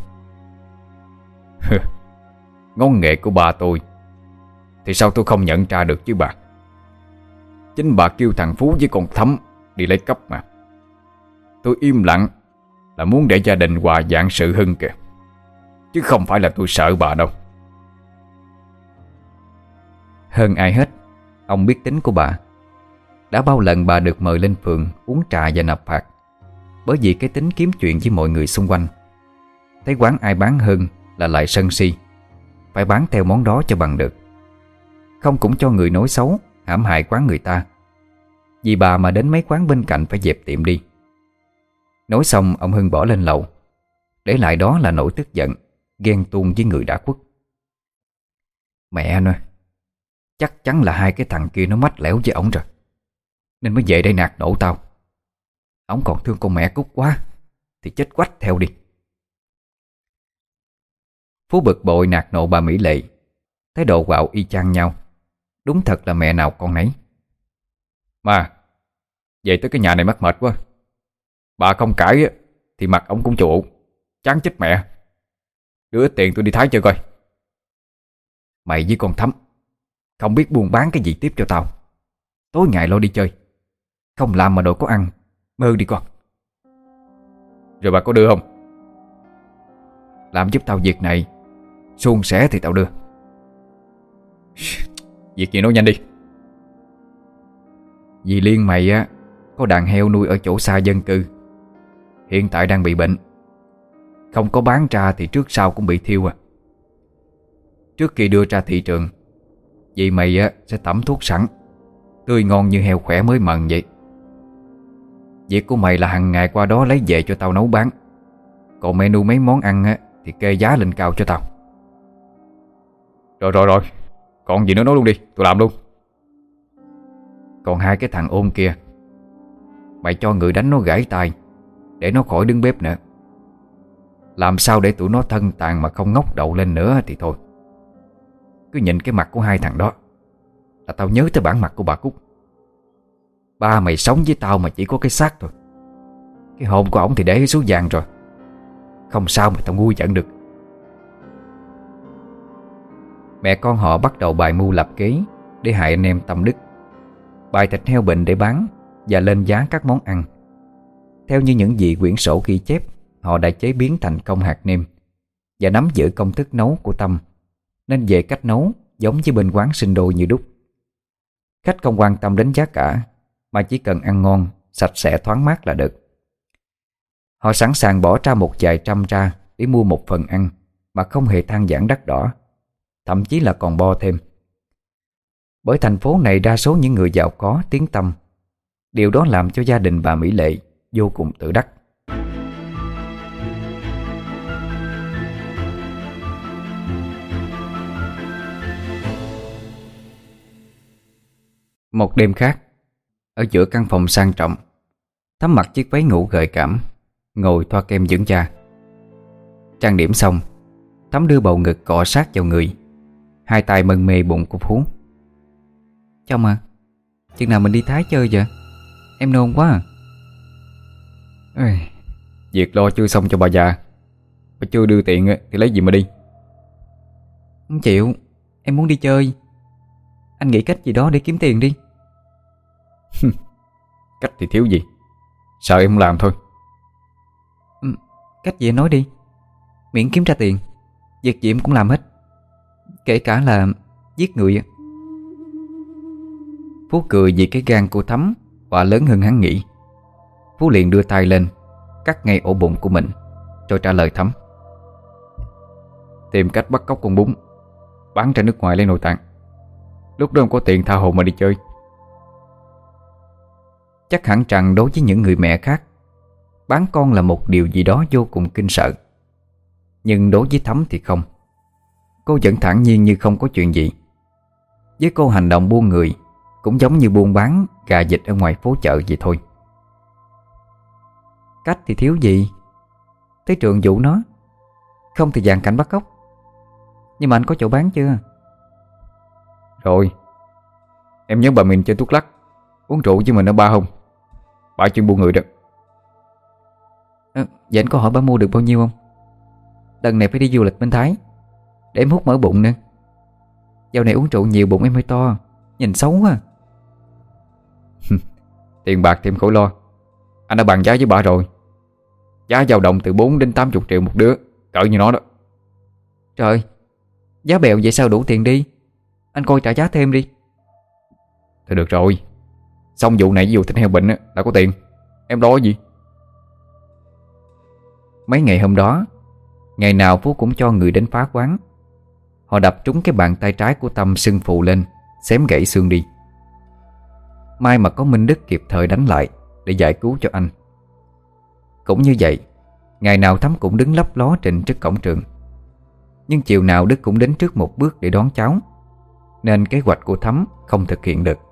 Ngón nghệ của bà tôi thì sao tôi không nhận ra được chứ bà. Chính bà kêu thằng Phú với con Thắm đi lấy cắp mà. Tôi im lặng là muốn để gia đình hòa vạn sự hưng kìa, chứ không phải là tôi sợ bà đâu. Hơn ai hết, ông biết tính của bà. Đã bao lần bà được mời lên phường uống trà và nộp phạt, bởi vì cái tính kiếm chuyện với mọi người xung quanh. Thấy quán ai bán hơn là lại sân si, phải bán theo món đó cho bằng được. Không cũng cho người nói xấu, hãm hại quán người ta. Vì bà mà đến mấy quán bên cạnh phải dẹp tiệm đi. Nói xong ông Hưng bỏ lên lầu, để lại đó là nỗi tức giận, ghen tuông với người đã khuất. Mẹ nó, chắc chắn là hai cái thằng kia nó mách lẻo với ổng rồi, nên mới về đây nạt nổ tao. Ổng còn thương con mẹ Cúc quá thì chết quách theo đi. Phú bực bội nạt nộ bà Mỹ Lệ, thái độ quạo y chang nhau. Đúng thật là mẹ nào con nấy. Mà về tới cái nhà này mắc mệt quá. Bà không cãi thì mặt ổng cũng trụ, chán chết mẹ. Đưa tiền tôi đi Thái chơi coi. Mày với con Thắm không biết buôn bán cái gì tiếp cho tao. Tối ngày lo đi chơi, không làm mà đồ có ăn, mơ đi con. Rồi bà có đưa không? Làm giúp tao việc này suôn sẻ thì tao đưa. Việc gì nói nhanh đi. Dì Liên mày á có đàn heo nuôi ở chỗ xa dân cư, hiện tại đang bị bệnh. Không có bán ra thì trước sau cũng bị thiêu à. Trước khi đưa ra thị trường, dì mày á sẽ tẩm thuốc sẵn, tươi ngon như heo khỏe mới mần vậy. Việc của mày là hàng ngày qua đó lấy về cho tao nấu bán. Còn menu mấy món ăn á thì kê giá lên cao cho tao. Rồi, còn gì nữa nói luôn đi, tôi làm luôn. Còn hai cái thằng ôn kia, mày cho người đánh nó gãy tay, để nó khỏi đứng bếp nữa. Làm sao để tụi nó thân tàn mà không ngóc đầu lên nữa thì thôi. Cứ nhìn cái mặt của hai thằng đó là tao nhớ tới bản mặt của bà Cúc. Ba mày sống với tao mà chỉ có cái xác thôi. Cái hồn của ổng thì để xuống vàng rồi. Không sao mà tao ngu giận được. Mẹ con họ bắt đầu bài mưu lập kế để hại anh em Tâm Đức, bài thịt heo bệnh để bán và lên giá các món ăn. Theo như những gì quyển sổ ghi chép, họ đã chế biến thành công hạt nêm và nắm giữ công thức nấu của Tâm, nên về cách nấu giống với bên quán sinh đôi như đúc. Khách không quan tâm đến giá cả, mà chỉ cần ăn ngon, sạch sẽ, thoáng mát là được. Họ sẵn sàng bỏ ra một vài trăm ra để mua một phần ăn mà không hề than vãn đắt đỏ, thậm chí là còn bo thêm. Bởi thành phố này đa số những người giàu có, tiếng tăm. Điều đó làm cho gia đình bà Mỹ Lệ vô cùng tự đắc. Một đêm khác, ở giữa căn phòng sang trọng, Thắm mặc chiếc váy ngủ gợi cảm, ngồi thoa kem dưỡng da. Trang điểm xong, Thắm đưa bầu ngực cọ sát vào người, hai tay mân mê bụng của Phú. Chồng à, chừng nào mình đi Thái chơi vậy? Em nôn quá à. Việc lo chưa xong cho bà già, bà chưa đưa tiền thì lấy gì mà đi. Không chịu, em muốn đi chơi. Anh nghĩ cách gì đó để kiếm tiền đi. Cách thì thiếu gì, sợ em không làm thôi. Cách gì anh nói đi. Miễn kiếm ra tiền, việc gì em cũng làm hết, kể cả là giết người. Phú cười vì cái gan của Thắm và lớn hơn hắn nghĩ. Phú liền đưa tay lên, cắt ngay ổ bụng của mình, rồi trả lời Thắm. Tìm cách bắt cóc con bún, bán ra nước ngoài lấy nội tạng. Lúc đó không có tiền tha hồ mà đi chơi. Chắc hẳn rằng đối với những người mẹ khác, bán con là một điều gì đó vô cùng kinh sợ. Nhưng đối với Thắm thì không. Cô vẫn thản nhiên như không có chuyện gì. Với cô, hành động buôn người cũng giống như buôn bán gà vịt ở ngoài phố chợ vậy thôi. Cách thì thiếu gì, tới trường dụ nó, không thì dàn cảnh bắt cóc. Nhưng mà anh có chỗ bán chưa? Rồi, em nhớ bà mình chơi thuốc lắc, uống rượu với mình ở bar không? Bà chuyên buôn người đó. Vậy anh có hỏi bà mua được bao nhiêu không? Lần này phải đi du lịch bên Thái, để em hút mỡ bụng nữa. Dạo này uống rượu nhiều bụng em hơi to, nhìn xấu quá. Tiền bạc thì em khỏi lo, anh đã bàn giá với bà rồi. Giá dao động từ 4 đến 80 triệu một đứa, cỡ như nó đó. Trời, giá bèo vậy sao đủ tiền đi. Anh coi trả giá thêm đi. Thôi được rồi, xong vụ này với vụ thịt heo bệnh là có tiền. Em lo gì. Mấy ngày hôm đó, ngày nào Phú cũng cho người đến phá quán. Họ đập trúng cái bàn tay trái của Tâm sưng phù lên, xém gãy xương đi. May mà có Minh Đức kịp thời đánh lại để giải cứu cho anh. Cũng như vậy, ngày nào Thắm cũng đứng lấp ló trên trước cổng trường. Nhưng chiều nào Đức cũng đến trước một bước để đón cháu, nên kế hoạch của Thắm không thực hiện được.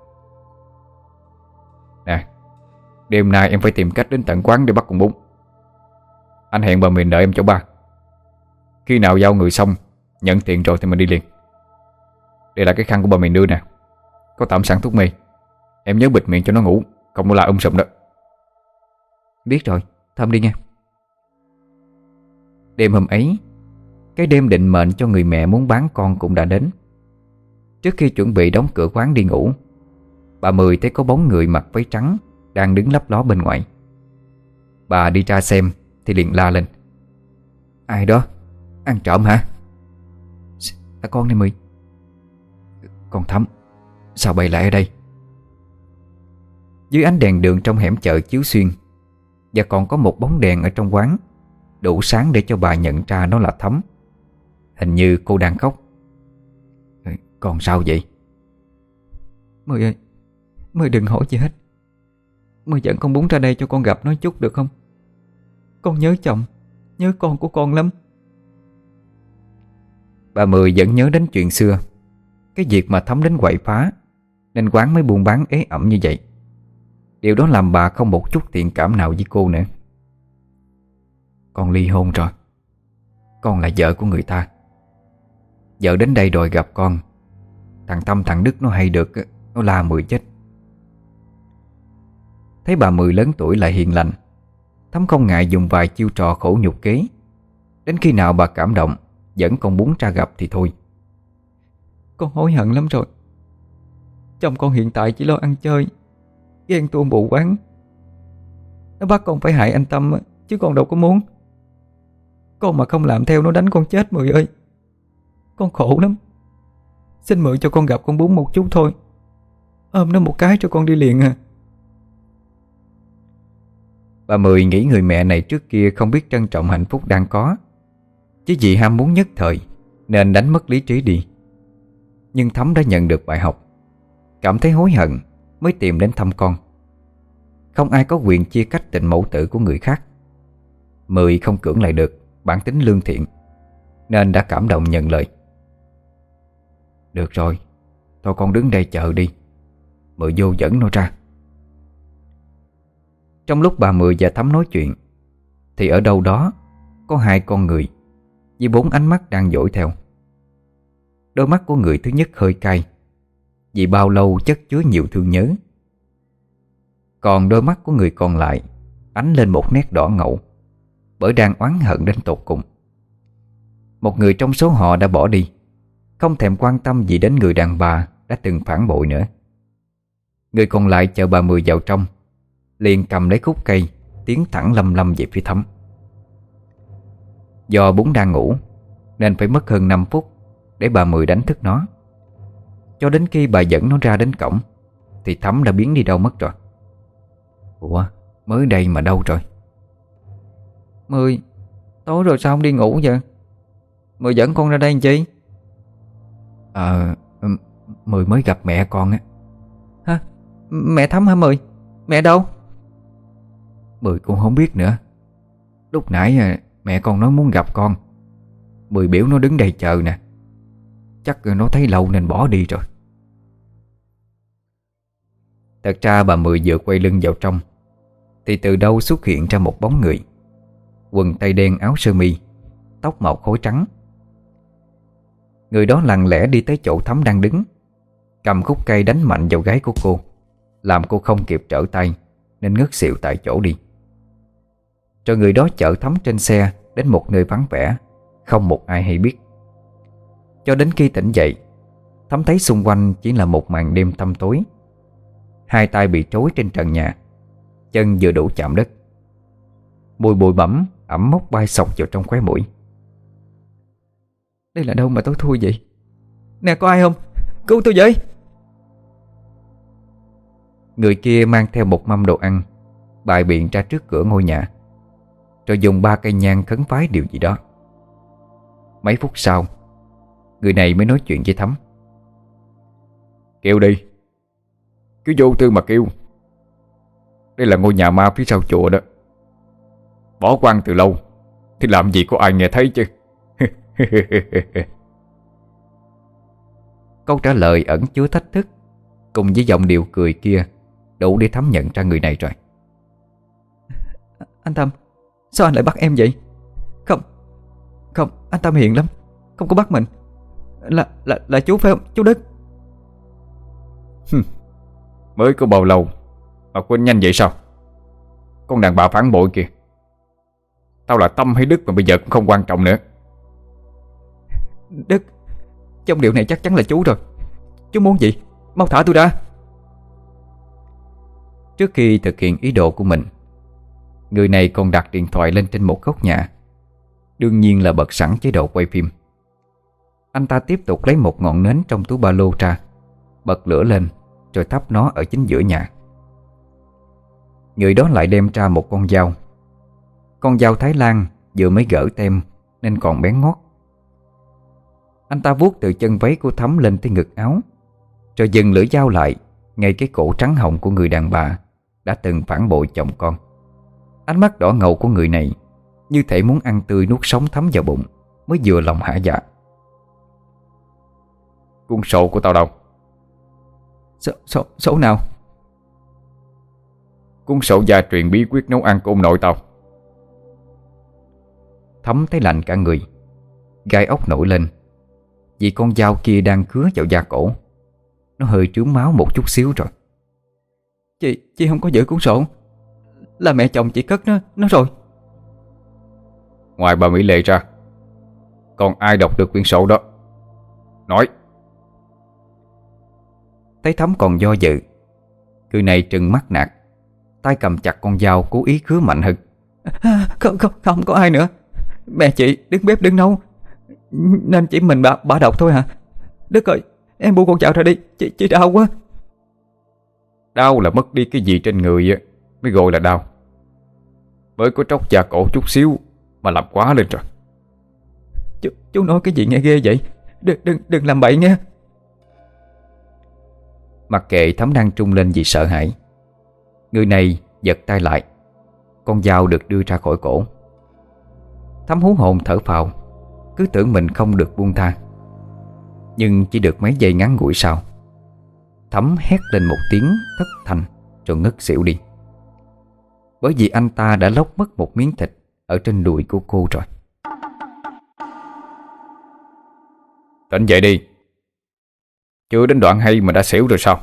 Nè, đêm nay em phải tìm cách đến tận quán để bắt con bún. Anh hẹn bà mình đợi em chỗ ba. Khi nào giao người xong, nhận tiền rồi thì mình đi liền. Đây là cái khăn của bà mình đưa nè, có tẩm sẵn thuốc mê. Em nhớ bịt miệng cho nó ngủ, không có la sùm đó. Biết rồi, Thâm đi nha. Đêm hôm ấy, cái đêm định mệnh cho người mẹ muốn bán con cũng đã đến. Trước khi chuẩn bị đóng cửa quán đi ngủ, bà Mười thấy có bóng người mặc váy trắng đang đứng lấp ló bên ngoài. Bà đi ra xem thì liền la lên. Ai đó? Ăn trộm hả? Là con này Mười. Con Thắm, Sao bày lại ở đây? Dưới ánh đèn đường trong hẻm chợ chiếu xuyên, và còn có một bóng đèn ở trong quán, đủ sáng để cho bà nhận ra nó là Thắm. Hình như cô đang khóc. Con sao vậy? Mười ơi, Mười đừng hỏi gì hết. Mười dẫn con Bún ra đây cho con gặp nó chút được không? Con nhớ chồng, nhớ con của con lắm. Bà Mười vẫn nhớ đến chuyện xưa, cái việc mà Thắm đến quậy phá, nên quán mới buôn bán ế ẩm như vậy. Điều đó làm bà không một chút thiện cảm nào với cô nữa. Con ly hôn rồi. Con là vợ của người ta. Vợ đến đây đòi gặp con. Thằng Tâm thằng Đức nó hay được, nó la Mười chết. Thấy bà Mười lớn tuổi lại hiền lành, Thắm không ngại dùng vài chiêu trò khổ nhục kế. Đến khi nào bà cảm động dẫn con Bún ra gặp thì thôi. Con hối hận lắm rồi. Chồng con hiện tại chỉ lo ăn chơi, ghen tuông bù quán. Nó bắt con phải hại anh Tâm, chứ con đâu có muốn. Con mà không làm theo nó đánh con chết Mười ơi. Con khổ lắm. Xin Mười cho con gặp con Bún một chút thôi. Ôm nó một cái cho con đi liền à. Bà Mười nghĩ người mẹ này trước kia không biết trân trọng hạnh phúc đang có, chỉ vì ham muốn nhất thời nên đánh mất lý trí đi. Nhưng Thắm đã nhận được bài học, cảm thấy hối hận mới tìm đến thăm con. Không ai có quyền chia cách tình mẫu tử của người khác. Mười không cưỡng lại được bản tính lương thiện, nên đã cảm động nhận lời. Được rồi, thôi con đứng đây chờ đi, Mười vô dẫn nó ra. Trong lúc bà Mười và Thắm nói chuyện, thì ở đâu đó có hai con người với 4 ánh mắt đang dõi theo. Đôi mắt của người thứ nhất hơi cay, vì bao lâu chất chứa nhiều thương nhớ. Còn đôi mắt của người còn lại ánh lên một nét đỏ ngầu, bởi đang oán hận đến tột cùng. Một người trong số họ đã bỏ đi, không thèm quan tâm gì đến người đàn bà đã từng phản bội nữa. Người còn lại chờ bà Mười vào trong, liền cầm lấy khúc cây tiến thẳng lăm lăm về phía Thắm. Do Bún đang ngủ nên phải mất hơn 5 phút để bà Mười đánh thức nó. Cho đến khi bà dẫn nó ra đến cổng thì Thắm đã biến đi đâu mất rồi. Ủa, mới đây mà đâu rồi? Mười, tối rồi sao không đi ngủ vậy? Mười dẫn con ra đây làm chi? Mười mới gặp mẹ con á. Hả? Mẹ Thắm hả Mười? Mẹ đâu? Mười cũng không biết nữa. Lúc nãy mẹ con nói muốn gặp con. Mười biểu nó đứng đây chờ nè. Chắc nó thấy lâu nên bỏ đi rồi. Thật ra bà Mười vừa quay lưng vào trong thì từ đâu xuất hiện ra một bóng người, quần tây đen áo sơ mi, tóc màu khối trắng. Người đó lặng lẽ đi tới chỗ Thắm đang đứng, cầm khúc cây đánh mạnh vào gáy của cô, làm cô không kịp trở tay nên ngất xỉu tại chỗ đi. Rồi người đó chở Thắm trên xe đến một nơi vắng vẻ, không một ai hay biết. Cho đến khi tỉnh dậy, Thắm thấy xung quanh chỉ là một màn đêm tăm tối. Hai tay bị trói trên trần nhà, chân vừa đủ chạm đất. Mùi bụi bặm ẩm mốc bay sộc vào trong khóe mũi. Đây là đâu mà tối thui vậy? Nè, có ai không? Cứu tôi với! Người kia mang theo một mâm đồ ăn, bày biện ra trước cửa ngôi nhà, rồi dùng 3 cây nhang khấn vái điều gì đó. Mấy phút sau, người này mới nói chuyện với Thắm. Kêu đi, cứ vô tư mà kêu. Đây là ngôi nhà ma phía sau chùa đó. Bỏ quan từ lâu thì làm gì có ai nghe thấy chứ. Câu trả lời ẩn chứa thách thức cùng với giọng điệu cười kia đủ để Thắm nhận ra người này rồi. Anh Tâm, sao anh lại bắt em vậy? Không, anh Tâm hiền lắm, không có bắt mình. Là chú phải không, chú Đức? Mới có bao lâu mà quên nhanh vậy sao? Con đàn bà phản bội kìa. Tao là Tâm hay Đức mà bây giờ cũng không quan trọng nữa. Đức, trong điều này chắc chắn là chú rồi. Chú muốn gì? Mau thả tôi ra. Trước khi thực hiện ý đồ của mình, người này còn đặt điện thoại lên trên một góc nhà, đương nhiên là bật sẵn chế độ quay phim. Anh ta tiếp tục lấy một ngọn nến trong túi ba lô ra, bật lửa lên rồi thắp nó ở chính giữa nhà. Người đó lại đem ra một con dao. Con dao Thái Lan vừa mới gỡ tem nên còn bén ngót. Anh ta vuốt từ chân váy của Thắm lên tới ngực áo, rồi dừng lưỡi dao lại ngay cái cổ trắng hồng của người đàn bà đã từng phản bội chồng con. Ánh mắt đỏ ngầu của người này như thể muốn ăn tươi nuốt sống Thắm vào bụng mới vừa lòng hả dạ. Cuốn sổ của tao đâu? Sổ nào? Cuốn sổ gia truyền bí quyết nấu ăn của ông nội tao. Thắm thấy lạnh cả người, gai ốc nổi lên, vì con dao kia đang cứa vào da cổ. Nó hơi trướng máu một chút xíu rồi. Chị không có giữ cuốn sổ. Là mẹ chồng chị cất nó rồi. Ngoài bà Mỹ Lệ ra, còn ai đọc được quyển sổ đó? Nói. Thấy Thắm còn do dự, người này trừng mắt nạt, tay cầm chặt con dao cố ý cứa mạnh hơn. Không có ai nữa. Mẹ chị đứng bếp đứng nấu, nên chỉ mình bà đọc thôi hả? Đức ơi, em buông con dao ra đi. Chị đau quá. Đau là mất đi cái gì trên người mới gọi là đau. Mới có tróc da cổ chút xíu mà làm quá lên rồi. Chú nói cái gì nghe ghê vậy? Đừng làm bậy nghe. Mặc kệ Thắm đang trung lên vì sợ hãi, người này giật tay lại. Con dao được đưa ra khỏi cổ. Thắm hú hồn thở phào, cứ tưởng mình không được buông tha. Nhưng chỉ được mấy giây ngắn ngủi sau, Thắm hét lên một tiếng thất thanh rồi ngất xỉu đi. Bởi vì anh ta đã lóc mất một miếng thịt ở trên đùi của cô rồi. Tỉnh dậy đi. Chưa đến đoạn hay mà đã xỉu rồi sao?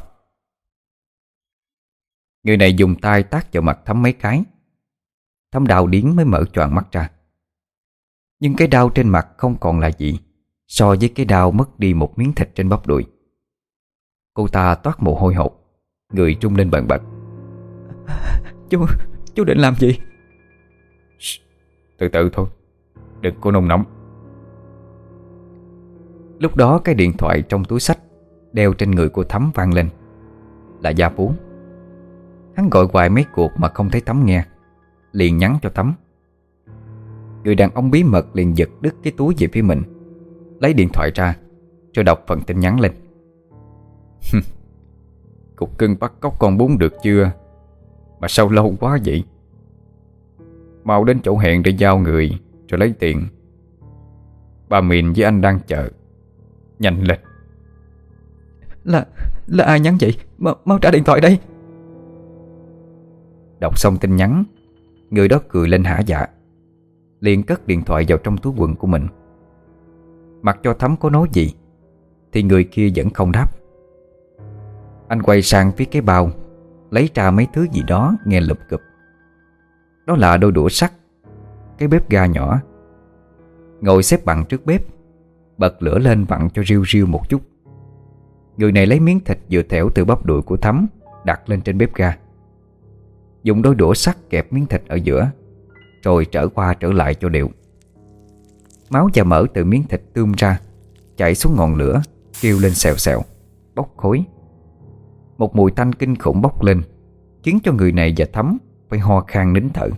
Người này dùng tay tát vào mặt Thắm mấy cái. Thắm đau điếng mới mở choàng mắt ra. Nhưng cái đau trên mặt không còn là gì so với cái đau mất đi một miếng thịt trên bắp đùi. Cô ta toát mồ hôi hột, người trung lên bần bật. Chú định làm gì? Từ từ thôi, đừng có nôn nóng. Lúc đó cái điện thoại trong túi xách đeo trên người của Thắm vang lên. Là Gia Phú. Hắn gọi hoài mấy cuộc mà không thấy Thắm nghe, liền nhắn cho Thắm. Người đàn ông bí mật liền giật đứt cái túi về phía mình, lấy điện thoại ra rồi đọc phần tin nhắn lên. Cục cưng bắt cóc con bún được chưa? Mà sao lâu quá vậy? Mau đến chỗ hẹn để giao người rồi lấy tiền. Bà Mìn với anh đang chờ. Nhanh lên. Là ai nhắn vậy? Mau trả điện thoại đây. Đọc xong tin nhắn, người đó cười lên hả dạ, liền cất điện thoại vào trong túi quần của mình. Mặc cho Thắm có nói gì thì người kia vẫn không đáp. Anh quay sang phía cái bao, lấy ra mấy thứ gì đó nghe lụp cụp. Đó là đôi đũa sắt, cái bếp ga nhỏ. Ngồi xếp bằng trước bếp, bật lửa lên vặn cho riu riu một chút. Người này lấy miếng thịt vừa thẻo từ bắp đùi của Thắm đặt lên trên bếp ga, dùng đôi đũa sắt kẹp miếng thịt ở giữa, rồi trở qua trở lại cho đều. Máu và mỡ từ miếng thịt tươm ra, chảy xuống ngọn lửa, kêu lên xèo xèo, bốc khói. Một mùi tanh kinh khủng bốc lên, khiến cho người này và Thắm phải ho khan nín thở.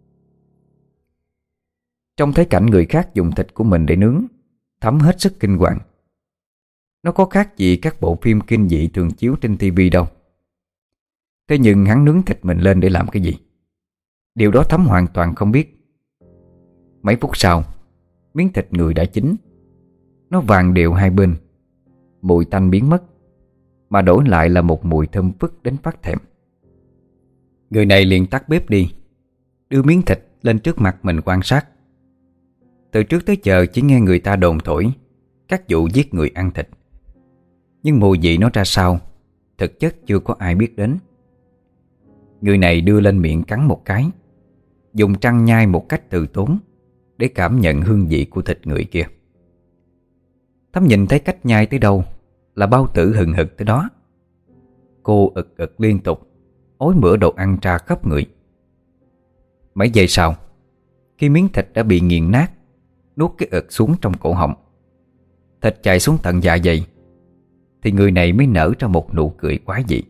Trong thấy cảnh người khác dùng thịt của mình để nướng, Thắm hết sức kinh hoàng. Nó có khác gì các bộ phim kinh dị thường chiếu trên tivi đâu. Thế nhưng hắn nướng thịt mình lên để làm cái gì? Điều đó Thắm hoàn toàn không biết. Mấy phút sau, miếng thịt người đã chín. Nó vàng đều hai bên, mùi tanh biến mất, mà đổi lại là một mùi thơm phức đến phát thèm. Người này liền tắt bếp đi, đưa miếng thịt lên trước mặt mình quan sát. Từ trước tới giờ chỉ nghe người ta đồn thổi các vụ giết người ăn thịt, nhưng mùi vị nó ra sao thực chất chưa có ai biết đến. Người này đưa lên miệng cắn một cái, dùng trăng nhai một cách từ tốn để cảm nhận hương vị của thịt người kia. Thắm nhìn thấy cách nhai tới đâu là bao tử hừng hực tới đó. Cô ực ực liên tục, ối mửa đồ ăn ra khắp người. Mấy giây sau, khi miếng thịt đã bị nghiền nát, nuốt cái ực xuống trong cổ họng, thịt chạy xuống tận dạ dày, thì người này mới nở ra một nụ cười quái dị.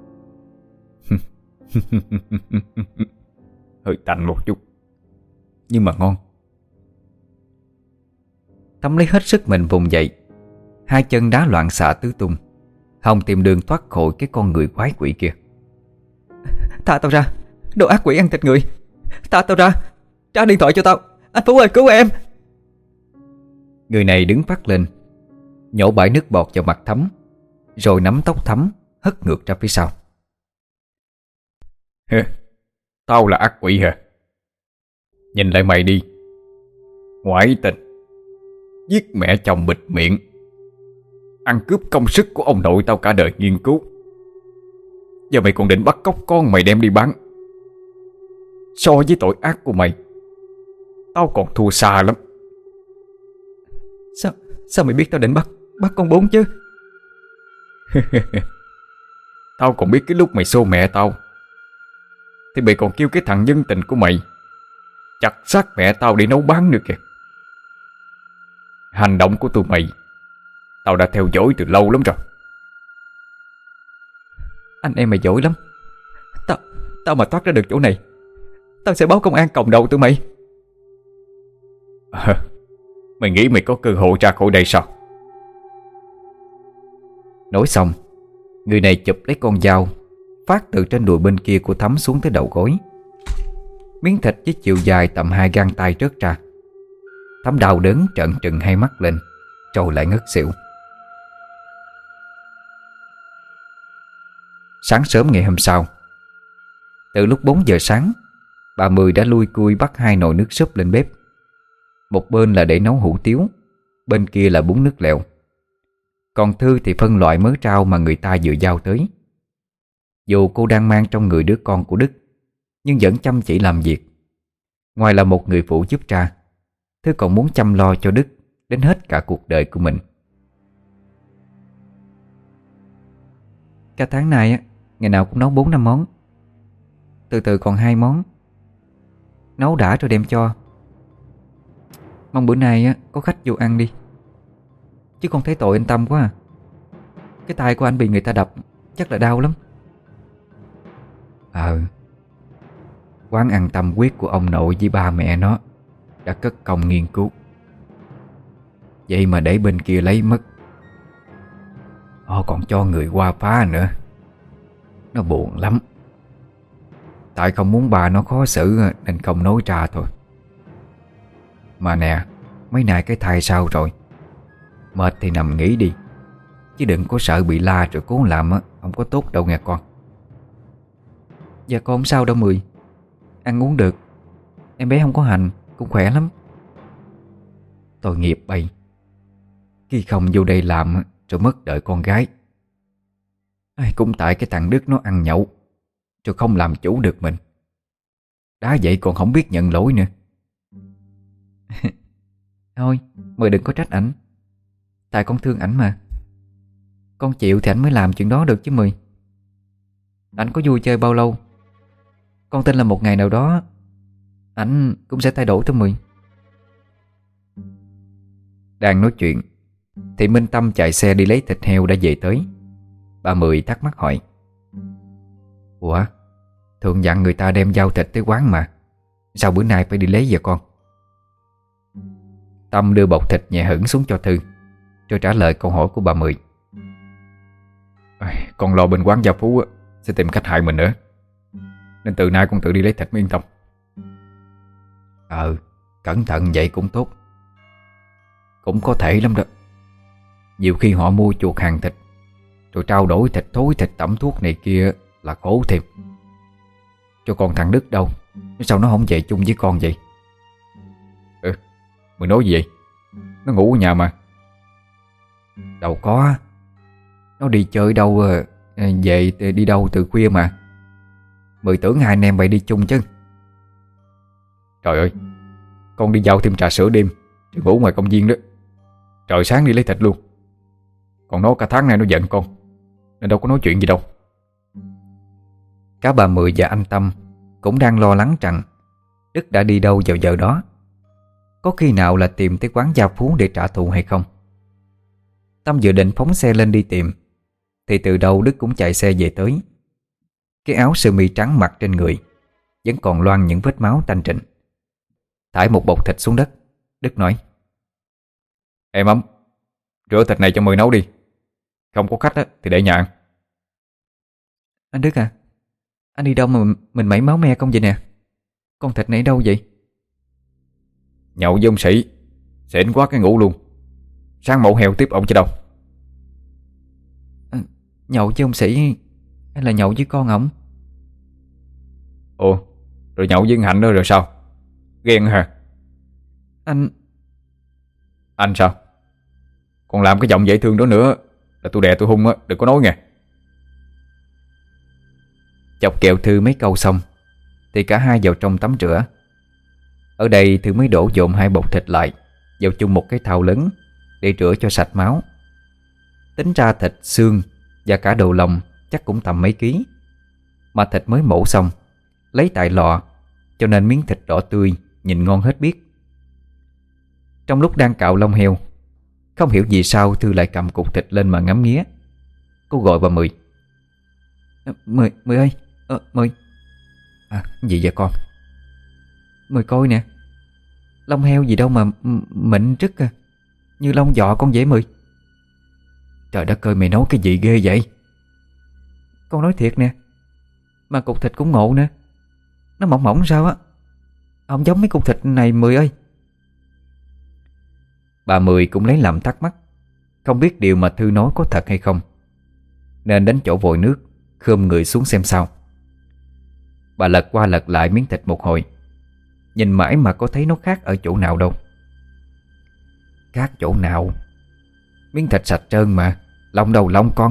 Hơi tanh một chút, nhưng mà ngon. Thắm lấy hết sức mình vùng dậy, hai chân đá loạn xạ tứ tung, hòng tìm đường thoát khỏi cái con người quái quỷ kia. Thả tao ra, đồ ác quỷ ăn thịt người. Thả tao ra, trả điện thoại cho tao. Anh Phú ơi, cứu em. Người này đứng phát lên, nhổ bãi nước bọt vào mặt Thắm, rồi nắm tóc Thắm hất ngược ra phía sau. Tao là ác quỷ hả? Nhìn lại mày đi, ngoại tình, giết mẹ chồng bịt miệng, ăn cướp công sức của ông nội tao cả đời nghiên cứu. Giờ mày còn định bắt cóc con mày đem đi bán. So với tội ác của mày, tao còn thua xa lắm. Sao mày biết tao định bắt con Bốn chứ? Tao còn biết cái lúc mày xô mẹ tao thì mày còn kêu cái thằng nhân tình của mày chặt xác mẹ tao để nấu bán nữa kìa. Hành động của tụi mày tao đã theo dõi từ lâu lắm rồi. Anh em mày giỏi lắm. Tao mà thoát ra được chỗ này, tao sẽ báo công an còng đầu tụi mày. Mày nghĩ mày có cơ hội ra khỏi đây sao? Nói xong, người này chụp lấy con dao phát từ trên đùi bên kia của Thắm xuống tới đầu gối. Miếng thịt với chiều dài tầm 2 gang tay rớt ra. Thắm đau đớn trợn trừng hai mắt lên, rồi lại ngất xỉu. Sáng sớm ngày hôm sau, từ lúc 4 giờ sáng, bà Mười đã lui cui bắt 2 nồi nước súp lên bếp. Một bên là để nấu hủ tiếu, bên kia là bún nước lèo. Còn Thư thì phân loại mớ rau mà người ta vừa giao tới. Dù cô đang mang trong người đứa con của Đức, nhưng vẫn chăm chỉ làm việc. Ngoài là một người phụ giúp ra, Thư còn muốn chăm lo cho Đức đến hết cả cuộc đời của mình. Cả tháng này ngày nào cũng nấu 4-5 món. Từ từ còn 2 món. Nấu đã rồi đem cho. Mong bữa nay có khách vô ăn đi. Chứ con thấy tội anh Tâm quá à. Cái tay của anh bị người ta đập, chắc là đau lắm. Quán ăn tâm huyết của ông nội với ba mẹ nó đã cất công nghiên cứu, vậy mà để bên kia lấy mất. Họ còn cho người qua phá nữa. Nó buồn lắm. Tại không muốn bà nó khó xử nên không nói ra thôi. Mà nè, mấy nay cái thai sao rồi? Mệt thì nằm nghỉ đi, chứ đừng có sợ bị la rồi cố làm không có tốt đâu nghe con. Dạ con không sao đâu Mười. Ăn uống được. Em bé không có hành, cũng khỏe lắm. Tội nghiệp bay, khi không vô đây làm rồi mất đợi con gái. Cũng tại cái thằng Đức nó ăn nhậu rồi không làm chủ được mình. Đã vậy còn không biết nhận lỗi nữa. Thôi Mười đừng có trách ảnh. Tại con thương ảnh mà. Con chịu thì ảnh mới làm chuyện đó được chứ Mười. Ảnh có vui chơi bao lâu, con tin là một ngày nào đó ảnh cũng sẽ thay đổi thôi Mười. Đang nói chuyện thì Minh Tâm chạy xe đi lấy thịt heo đã về tới. Bà Mười thắc mắc hỏi: Ủa, thường dặn người ta đem giao thịt tới quán mà, sao bữa nay phải đi lấy vậy con? Tâm đưa bọc thịt nhẹ hửng xuống cho Thư, rồi trả lời câu hỏi của bà Mười. Con lo bên quán Gia Phú sẽ tìm cách hại mình nữa, nên từ nay con tự đi lấy thịt mới yên tâm. Cẩn thận vậy cũng tốt. Cũng có thể lắm đó. Nhiều khi họ mua chuột hàng thịt rồi trao đổi thịt thối, thịt tẩm thuốc này kia là khổ thêm. Cho con thằng Đức đâu, sao nó không về chung với con vậy? Mày nói gì vậy? Nó ngủ ở nhà mà. Đâu có. Nó đi chơi đâu, về đi đâu từ khuya mà. Mười tưởng hai anh em vậy đi chung chứ. Trời ơi, con đi giao thêm trà sữa đêm rồi ngủ ngoài công viên đó. Trời sáng đi lấy thịt luôn. Còn nó cả tháng nay nó giận con, nên đâu có nói chuyện gì đâu. Cả bà Mười và anh Tâm cũng đang lo lắng rằng Đức đã đi đâu vào giờ đó. Có khi nào là tìm tới quán Gia Phú để trả thù hay không? Tâm vừa định phóng xe lên đi tìm thì từ đâu Đức cũng chạy xe về tới. Cái áo sơ mi trắng mặc trên người vẫn còn loang những vết máu tanh trịnh. Thải một bột thịt xuống đất, Đức nói: Em Ấm, rửa thịt này cho Mười nấu đi. Không có khách á, thì để nhà ăn. Anh Đức à, anh đi đâu mà mình mẩy máu me không vậy nè? Con thịt này đâu vậy? Nhậu với ông Sĩ, xỉn quá cái ngủ luôn. Sáng mổ heo tiếp ông chứ đâu. Nhậu với ông Sĩ hay là nhậu với con ổng? Ồ, rồi nhậu với con Hạnh đó rồi sao? Ghen hả? Anh sao? Còn làm cái giọng dễ thương đó nữa là tôi đè tôi hung á, đừng có nói nghe. Chọc kẹo Thư mấy câu xong thì cả hai vào trong tắm rửa. Ở đây Thư mới đổ dồn hai bột thịt lại vào chung một cái thau lớn để rửa cho sạch máu. Tính ra thịt, xương và cả đầu lòng chắc cũng tầm mấy ký. Mà thịt mới mổ xong, lấy tại lò, cho nên miếng thịt đỏ tươi nhìn ngon hết biết. Trong lúc đang cạo lông heo, không hiểu vì sao Thư lại cầm cục thịt lên mà ngắm nghía. Cô gọi bà Mười: Mười ơi, Mười. Gì vậy con? Mười coi nè, lông heo gì đâu mà mịn rứt à, như lông giò con dễ Mười. Trời đất ơi, mày nấu cái gì ghê vậy? Con nói thiệt nè, mà cục thịt cũng ngộ nè, nó mỏng mỏng sao á, không giống mấy cục thịt này Mười ơi. Bà Mười cũng lấy làm thắc mắc, không biết điều mà Thư nói có thật hay không, nên đến chỗ vòi nước khom người xuống xem sao. Bà lật qua lật lại miếng thịt một hồi, nhìn mãi mà có thấy nó khác ở chỗ nào đâu. Khác chỗ nào? Miếng thịt sạch trơn mà, lông đầu lông con.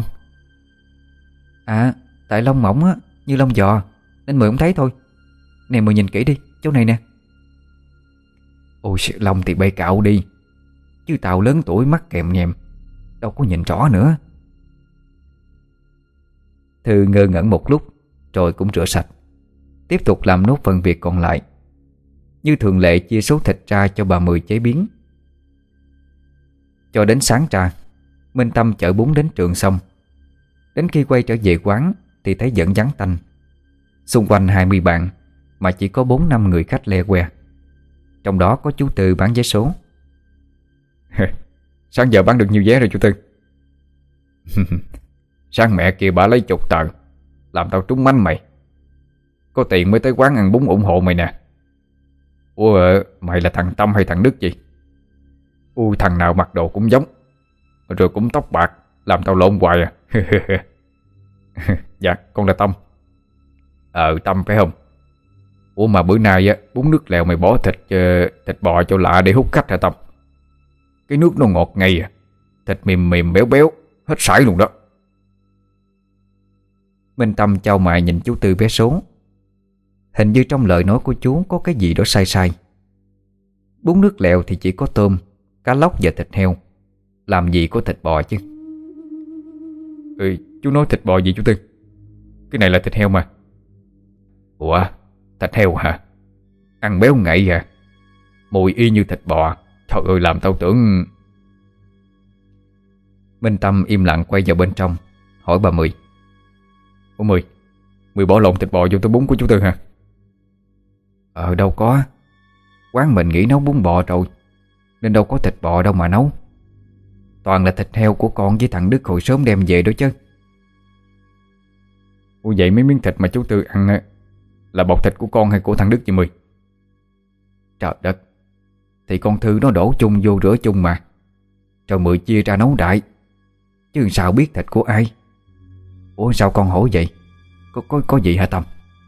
Tại lông mỏng á, như lông giò, nên Mười không thấy thôi. Nè Mười nhìn kỹ đi, chỗ này nè. Ôi lông thì bay cạo đi, chứ tao lớn tuổi mắt kèm nhèm, đâu có nhìn rõ nữa. Thư ngơ ngẩn một lúc rồi cũng rửa sạch, tiếp tục làm nốt phần việc còn lại. Như thường lệ chia số thịt ra cho bà Mười chế biến. Cho đến sáng ra, Minh Tâm chở bún đến trường xong. Đến khi quay trở về quán thì thấy vẫn vắng tanh. Xung quanh 20 bàn mà chỉ có 4-5 người khách le que. Trong đó có chú Tư bán vé số. Sáng giờ bán được nhiêu vé rồi chú Tư? Sáng mẹ kia bà lấy chục tờ, làm tao trúng mánh mày. Có tiền mới tới quán ăn bún ủng hộ mày nè. Ủa mày là thằng Tâm hay thằng Đức gì? Ui thằng nào mặc đồ cũng giống, rồi cũng tóc bạc, làm tao lộn hoài à. Dạ con là Tâm. Tâm phải không? Ủa mà bữa nay á, bún nước lèo mày bỏ thịt bò cho lạ để hút khách hả Tâm? Cái nước nó ngọt ngây à, thịt mềm mềm béo béo, hết sảy luôn đó. Minh Tâm chau mày nhìn chú Tư vé số. Hình như trong lời nói của chú có cái gì đó sai sai. Bún nước lèo thì chỉ có tôm, cá lóc và thịt heo, làm gì có thịt bò chứ. Chú nói thịt bò gì chú Tư? Cái này là thịt heo mà. Ủa, thịt heo hả? Ăn béo ngậy à? Mùi y như thịt bò. Trời ơi làm tao tưởng... Minh Tâm im lặng quay vào bên trong, hỏi bà Mười: Ủa Mười bỏ lộn thịt bò vô tô bún của chú Tư hả? Đâu có. Quán mình nghĩ nấu bún bò rồi, nên đâu có thịt bò đâu mà nấu. Toàn là thịt heo của con với thằng Đức hồi sớm đem về đó chứ. Ủa vậy mấy miếng thịt mà chú Tư ăn á, là bọc thịt của con hay của thằng Đức vậy Mười? Trời đất, thì con Thư nó đổ chung vô rửa chung mà, rồi Mười chia ra nấu đại, chứ sao biết thịt của ai. Ủa sao con hỏi vậy? Có gì hả Tâm?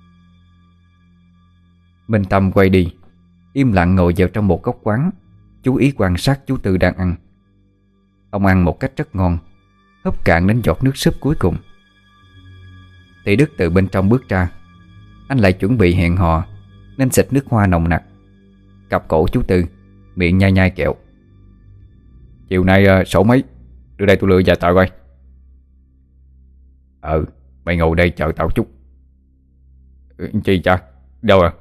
Minh Tâm quay đi, im lặng ngồi vào trong một góc quán, chú ý quan sát chú Tư đang ăn. Ông ăn một cách rất ngon, húp cạn đến giọt nước súp cuối cùng. Thì Đức từ bên trong bước ra. Anh lại chuẩn bị hẹn hò nên xịt nước hoa nồng nặc, cặp cổ chú Tư, miệng nhai nhai kẹo. Chiều nay sổ mấy, đưa đây tôi lựa vài tờ coi. Mày ngồi đây chờ tao chút. Chi cha, đâu à?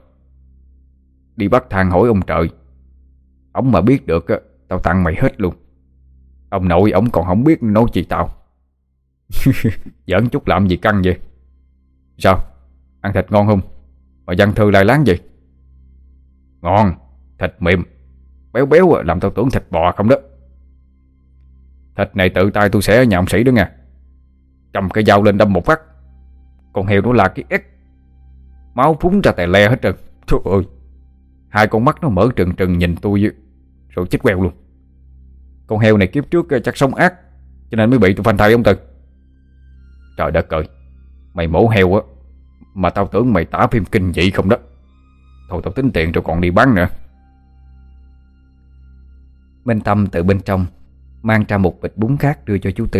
Đi bắt thang hỏi ông trời. Ông mà biết được tao tặng mày hết luôn. Ông nội ổng còn không biết nấu chị tao. Giỡn chút làm gì căng vậy? Sao? Ăn thịt ngon không? Mà văn thư lai láng gì? Ngon. Thịt mềm béo béo làm tao tưởng thịt bò không đó. Thịt này tự tay tôi xẻ ở nhà ông Sĩ đó nha. Cầm cái dao lên đâm một phát. Con heo nó là cái ếch, máu phúng ra tè le hết trơn. Trời ơi, hai con mắt nó mở trừng trừng nhìn tôi rồi chết queo luôn. Con heo này kiếp trước chắc sống ác, cho nên mới bị tôi phanh thai ông Tư. Trời đất ơi, mày mổ heo á mà tao tưởng mày tả phim kinh dị không đó. Thôi tao tính tiền rồi còn đi bán nữa. Minh Tâm từ bên trong mang ra một bịch bún khác đưa cho chú Tư.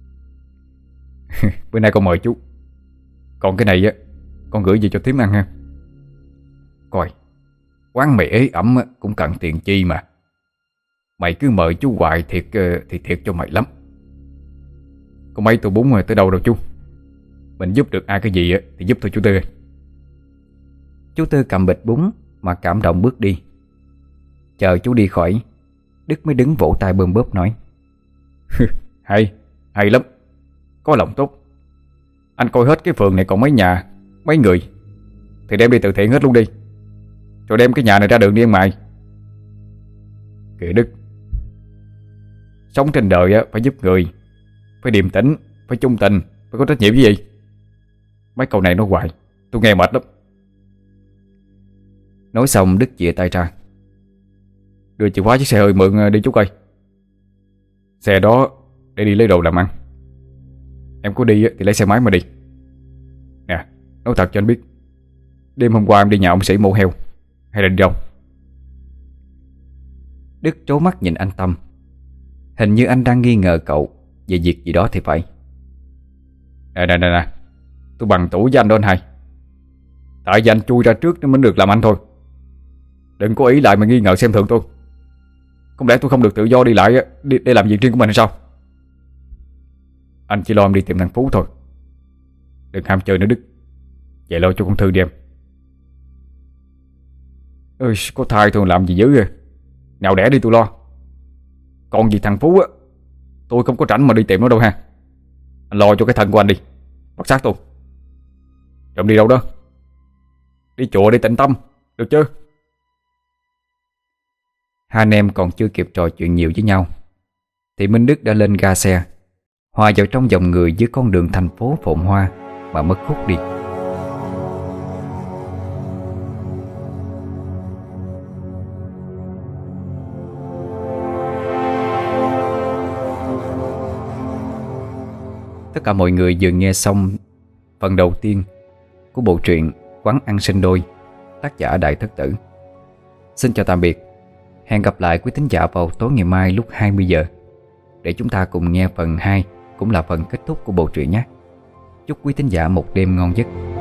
Bữa nay con mời chú. Còn cái này á, con gửi về cho thím ăn ha. Coi, quán mì ế ẩm cũng cần tiền chi mà. Mày cứ mời chú hoài thiệt thì thiệt cho mày lắm. Có mấy tô bún rồi tới đâu đâu chú. Mình giúp được ai cái gì thì giúp thôi chú Tư. Chú Tư cầm bịch bún mà cảm động bước đi. Chờ chú đi khỏi, Đức mới đứng vỗ tay bơm bóp nói: Hay, hay lắm. Có lòng tốt. Anh coi hết cái phường này còn mấy nhà, mấy người thì đem đi từ thiện hết luôn đi. Rồi đem cái nhà này ra đường đi ăn mày. Kìa Đức, sống trên đời phải giúp người, phải điềm tĩnh, phải trung tình, phải có trách nhiệm với gì. Mấy câu này nói hoài tôi nghe mệt lắm. Nói xong Đức chìa tay ra: Đưa chìa khóa chiếc xe hơi mượn đi chú coi. Xe đó để đi lấy đồ làm ăn. Em có đi thì lấy xe máy mà đi. Nè, nói thật cho anh biết, đêm hôm qua em đi nhà ông Sĩ mổ heo hay là đi đâu? Đức trố mắt nhìn anh Tâm. Hình như anh đang nghi ngờ cậu về việc gì đó thì phải. Nè, tôi bằng tuổi với anh đó anh hai. Tại vì anh chui ra trước nên mới được làm anh thôi. Đừng có ý lại mà nghi ngờ xem thường tôi. Không lẽ tôi không được tự do đi lại để làm việc riêng của mình hay sao? Anh chỉ lo em đi tìm thằng Phú thôi. Đừng ham chơi nữa Đức. Vậy lo cho con Thư đi em. Ơi, có thai thôi làm gì dữ vậy? Nào đẻ đi tôi lo. Còn gì thằng Phú tôi không có rảnh mà đi tìm nó đâu ha. Anh lo cho cái thân của anh đi. Bắt xác tôi. Chồng đi đâu đó? Đi chùa đi tịnh tâm, được chưa? Hai anh em còn chưa kịp trò chuyện nhiều với nhau thì Minh Đức đã lên ga xe, hòa vào trong dòng người dưới con đường thành phố phồn hoa mà mất hút đi. Tất cả mọi người vừa nghe xong phần đầu tiên của bộ truyện Quán ăn sinh đôi, tác giả Đại Thất Tử. Xin chào tạm biệt. Hẹn gặp lại quý thính giả vào tối ngày mai lúc 20 giờ để chúng ta cùng nghe phần 2, cũng là phần kết thúc của bộ truyện nhé. Chúc quý thính giả một đêm ngon giấc.